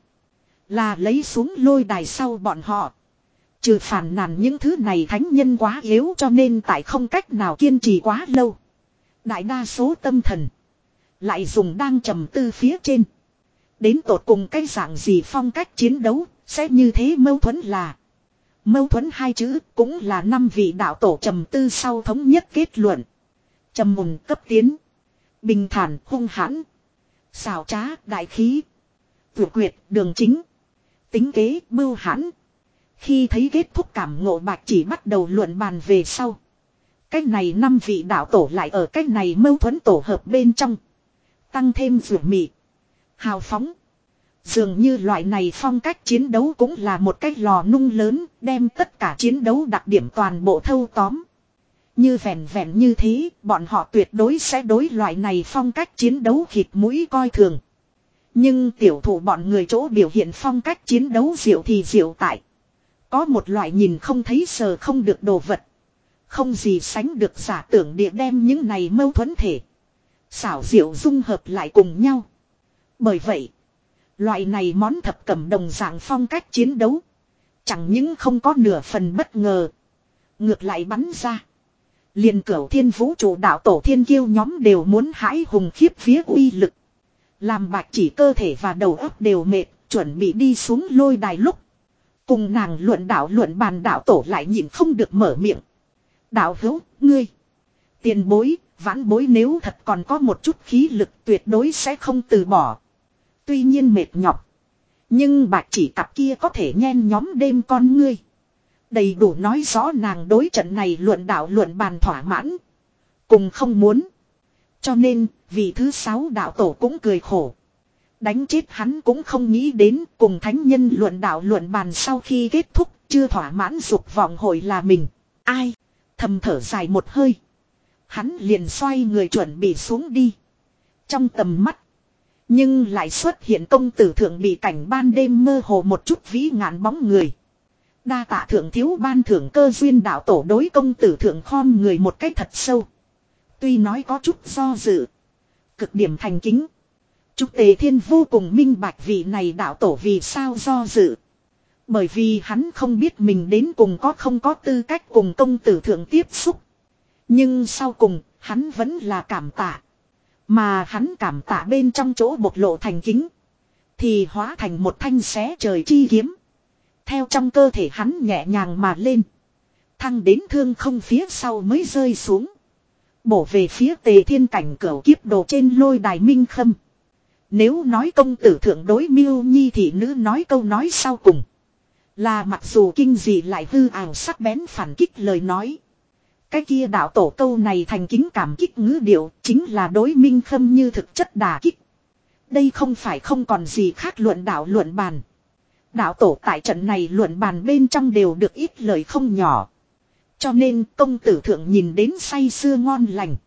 Là lấy xuống lôi đài sau bọn họ. Trừ phản nàn những thứ này thánh nhân quá yếu cho nên tại không cách nào kiên trì quá lâu. Đại đa số tâm thần. Lại dùng đang trầm tư phía trên. Đến tột cùng cái dạng gì phong cách chiến đấu sẽ như thế mâu thuẫn là. Mâu thuẫn hai chữ cũng là năm vị đạo tổ trầm tư sau thống nhất kết luận. Trầm mùng cấp tiến. Bình thản hung hãn. Xảo trá đại khí. Tuyệt quyệt đường chính. Tính kế mưu hãn. Khi thấy kết thúc cảm ngộ bạch chỉ bắt đầu luận bàn về sau. Cách này năm vị đạo tổ lại ở cách này mâu thuẫn tổ hợp bên trong. Tăng thêm rủi mị. Hào phóng. Dường như loại này phong cách chiến đấu cũng là một cái lò nung lớn đem tất cả chiến đấu đặc điểm toàn bộ thâu tóm. Như vẹn vẹn như thế, bọn họ tuyệt đối sẽ đối loại này phong cách chiến đấu khịt mũi coi thường. Nhưng tiểu thủ bọn người chỗ biểu hiện phong cách chiến đấu diệu thì diệu tại. Có một loại nhìn không thấy sờ không được đồ vật. Không gì sánh được giả tưởng địa đem những này mâu thuẫn thể. Xảo diệu dung hợp lại cùng nhau. Bởi vậy, loại này món thập cẩm đồng dạng phong cách chiến đấu. Chẳng những không có nửa phần bất ngờ. Ngược lại bắn ra. Liền Cửu Thiên vũ trụ đạo tổ thiên kiêu nhóm đều muốn hãi hùng khiếp phía uy lực. Làm bạch chỉ cơ thể và đầu óc đều mệt, chuẩn bị đi xuống lôi đài lúc. Cùng nàng luận đạo luận bàn đạo tổ lại nhìn không được mở miệng. Đạo hữu, ngươi. Tiền bối, vãn bối nếu thật còn có một chút khí lực tuyệt đối sẽ không từ bỏ. Tuy nhiên mệt nhọc. Nhưng bạch chỉ cặp kia có thể nhen nhóm đêm con ngươi. Đầy đủ nói rõ nàng đối trận này luận đạo luận bàn thỏa mãn. Cùng không muốn. Cho nên, vị thứ sáu đạo tổ cũng cười khổ. Đánh chết hắn cũng không nghĩ đến cùng thánh nhân luận đạo luận bàn sau khi kết thúc chưa thỏa mãn dục vọng hội là mình. Ai? Thầm thở dài một hơi. Hắn liền xoay người chuẩn bị xuống đi. Trong tầm mắt. Nhưng lại xuất hiện công tử thượng bị cảnh ban đêm mơ hồ một chút vĩ ngạn bóng người. Đa tạ thượng thiếu ban thưởng cơ duyên đạo tổ đối công tử thượng khom người một cách thật sâu. Tuy nói có chút do dự. Cực điểm thành kính. Trúc Tề Thiên vô cùng minh bạch vị này đạo tổ vì sao do dự. Bởi vì hắn không biết mình đến cùng có không có tư cách cùng công tử thượng tiếp xúc. Nhưng sau cùng, hắn vẫn là cảm tạ. Mà hắn cảm tạ bên trong chỗ bộc lộ thành kính. Thì hóa thành một thanh xé trời chi kiếm. Theo trong cơ thể hắn nhẹ nhàng mà lên. Thăng đến thương không phía sau mới rơi xuống. Bổ về phía Tề Thiên cảnh cửu kiếp đồ trên lôi đài minh khâm. Nếu nói công tử thượng đối Miêu Nhi thị nữ nói câu nói sau cùng. Là mặc dù kinh dị lại hư ảo sắc bén phản kích lời nói. Cái kia đạo tổ câu này thành kính cảm kích ngữ điệu chính là đối minh khâm như thực chất đả kích. Đây không phải không còn gì khác luận đạo luận bàn. Đạo tổ tại trận này luận bàn bên trong đều được ít lời không nhỏ. Cho nên công tử thượng nhìn đến say sưa ngon lành.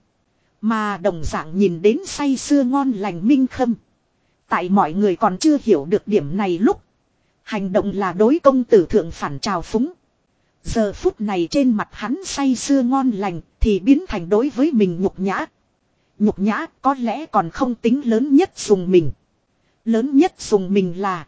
Mà đồng dạng nhìn đến say sưa ngon lành minh khâm. Tại mọi người còn chưa hiểu được điểm này lúc. Hành động là đối công tử thượng phản trào phúng. Giờ phút này trên mặt hắn say sưa ngon lành thì biến thành đối với mình nhục nhã. Nhục nhã có lẽ còn không tính lớn nhất dùng mình. Lớn nhất dùng mình là.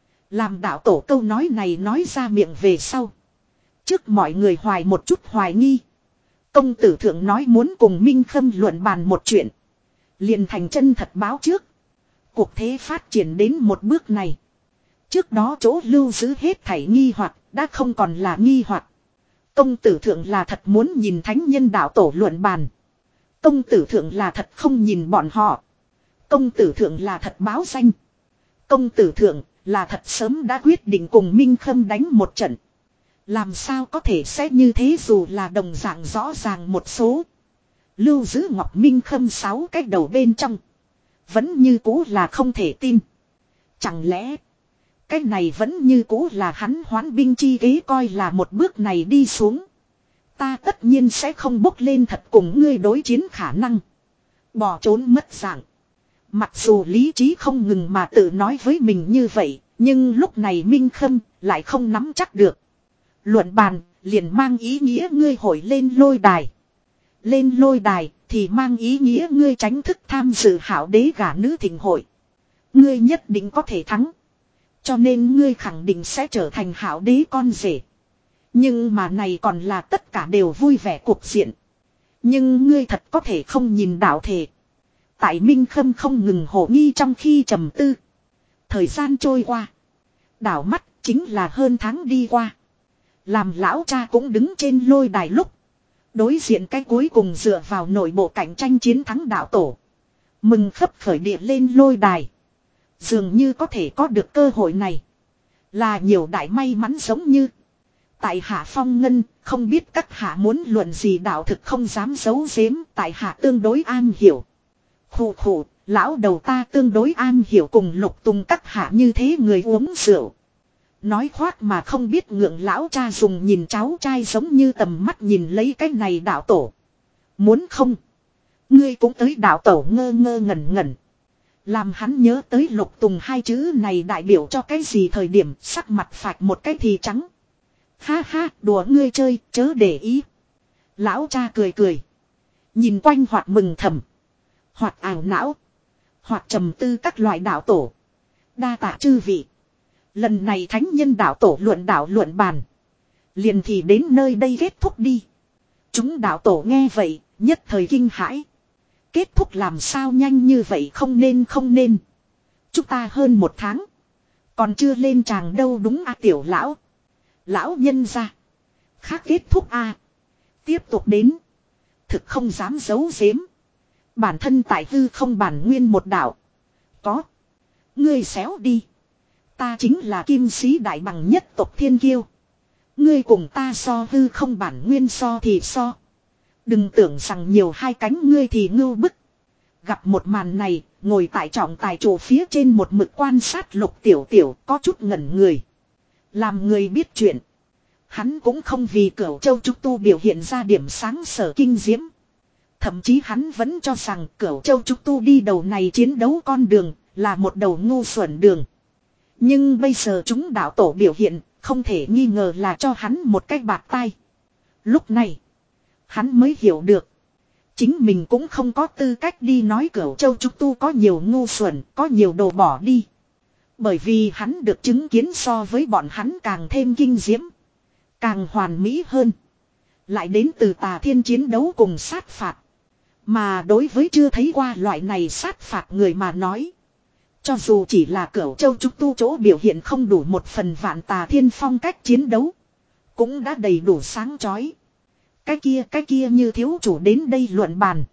Làm đạo tổ câu nói này nói ra miệng về sau. Trước mọi người hoài một chút hoài nghi. Công tử thượng nói muốn cùng Minh Khâm luận bàn một chuyện. Liền thành chân thật báo trước. Cuộc thế phát triển đến một bước này. Trước đó chỗ lưu giữ hết thảy nghi hoặc đã không còn là nghi hoặc. Công tử thượng là thật muốn nhìn thánh nhân đạo tổ luận bàn. Công tử thượng là thật không nhìn bọn họ. Công tử thượng là thật báo danh. Công tử thượng là thật sớm đã quyết định cùng Minh Khâm đánh một trận. Làm sao có thể sẽ như thế dù là đồng dạng rõ ràng một số. Lưu giữ Ngọc Minh Khâm sáu cái đầu bên trong. Vẫn như cũ là không thể tin. Chẳng lẽ. Cái này vẫn như cũ là hắn hoán binh chi kế coi là một bước này đi xuống. Ta tất nhiên sẽ không bốc lên thật cùng ngươi đối chiến khả năng. Bỏ trốn mất dạng. Mặc dù lý trí không ngừng mà tự nói với mình như vậy. Nhưng lúc này Minh Khâm lại không nắm chắc được. Luận bàn liền mang ý nghĩa ngươi hội lên lôi đài. Lên lôi đài thì mang ý nghĩa ngươi tránh thức tham dự hảo đế gả nữ thịnh hội. Ngươi nhất định có thể thắng. Cho nên ngươi khẳng định sẽ trở thành hảo đế con rể. Nhưng mà này còn là tất cả đều vui vẻ cuộc diện. Nhưng ngươi thật có thể không nhìn đạo thể. Tại Minh Khâm không ngừng hồ nghi trong khi trầm tư. Thời gian trôi qua. Đảo mắt chính là hơn tháng đi qua. Làm lão cha cũng đứng trên lôi đài lúc. Đối diện cái cuối cùng dựa vào nội bộ cạnh tranh chiến thắng đạo tổ. Mừng khấp khởi địa lên lôi đài. Dường như có thể có được cơ hội này. Là nhiều đại may mắn giống như. Tại hạ Phong Ngân, không biết các hạ muốn luận gì đạo thực không dám giấu giếm. Tại hạ tương đối an hiểu. Khủ khủ, lão đầu ta tương đối an hiểu cùng Lục Tùng các hạ như thế người uống rượu. Nói khoác mà không biết ngượng lão cha dùng nhìn cháu trai giống như tầm mắt nhìn lấy cái này đạo tổ. Muốn không? Ngươi cũng tới đạo tổ ngơ ngơ ngẩn ngẩn. Làm hắn nhớ tới Lục Tùng hai chữ này đại biểu cho cái gì thời điểm sắc mặt phạch một cái thì trắng. Ha ha, đùa ngươi chơi, chớ để ý. Lão cha cười cười. Nhìn quanh hoặc mừng thầm. Hoặc ảo não. Hoặc trầm tư các loại đạo tổ. Đa tạ chư vị. Lần này thánh nhân đạo tổ luận đạo luận bàn. Liền thì đến nơi đây kết thúc đi. Chúng đạo tổ nghe vậy, nhất thời kinh hãi. Kết thúc làm sao nhanh như vậy không nên không nên. Chúng ta hơn một tháng. Còn chưa lên tràng đâu đúng à tiểu lão. Lão nhân ra. Khác kết thúc à. Tiếp tục đến. Thực không dám giấu giếm. Bản thân tại hư không bản nguyên một đạo. Có. Ngươi xéo đi. Ta chính là kim sĩ đại bằng nhất tộc thiên kiêu. Ngươi cùng ta so hư không bản nguyên so thì so. Đừng tưởng rằng nhiều hai cánh ngươi thì ngưu bức. Gặp một màn này, ngồi tại trọng tài trụ phía trên một mực quan sát Lục Tiểu Tiểu có chút ngẩn người. Làm người biết chuyện. Hắn cũng không vì Cửu Châu Trúc Tu biểu hiện ra điểm sáng sở kinh diễm. Thậm chí hắn vẫn cho rằng Cửu Châu Trúc Tu đi đầu này chiến đấu con đường là một đầu ngu xuẩn đường. Nhưng bây giờ chúng đạo tổ biểu hiện không thể nghi ngờ là cho hắn một cái bạt tai. Lúc này, hắn mới hiểu được. Chính mình cũng không có tư cách đi nói Cửu Châu Trúc Tu có nhiều ngu xuẩn, có nhiều đồ bỏ đi. Bởi vì hắn được chứng kiến so với bọn hắn càng thêm kinh diễm. Càng hoàn mỹ hơn. Lại đến từ tà thiên chiến đấu cùng sát phạt. Mà đối với chưa thấy qua loại này sát phạt người mà nói. Cho dù chỉ là Cửu Châu Trúc Tu chỗ biểu hiện không đủ một phần vạn tà thiên phong cách chiến đấu. Cũng đã đầy đủ sáng chói. Cái kia cái kia như thiếu chủ đến đây luận bàn.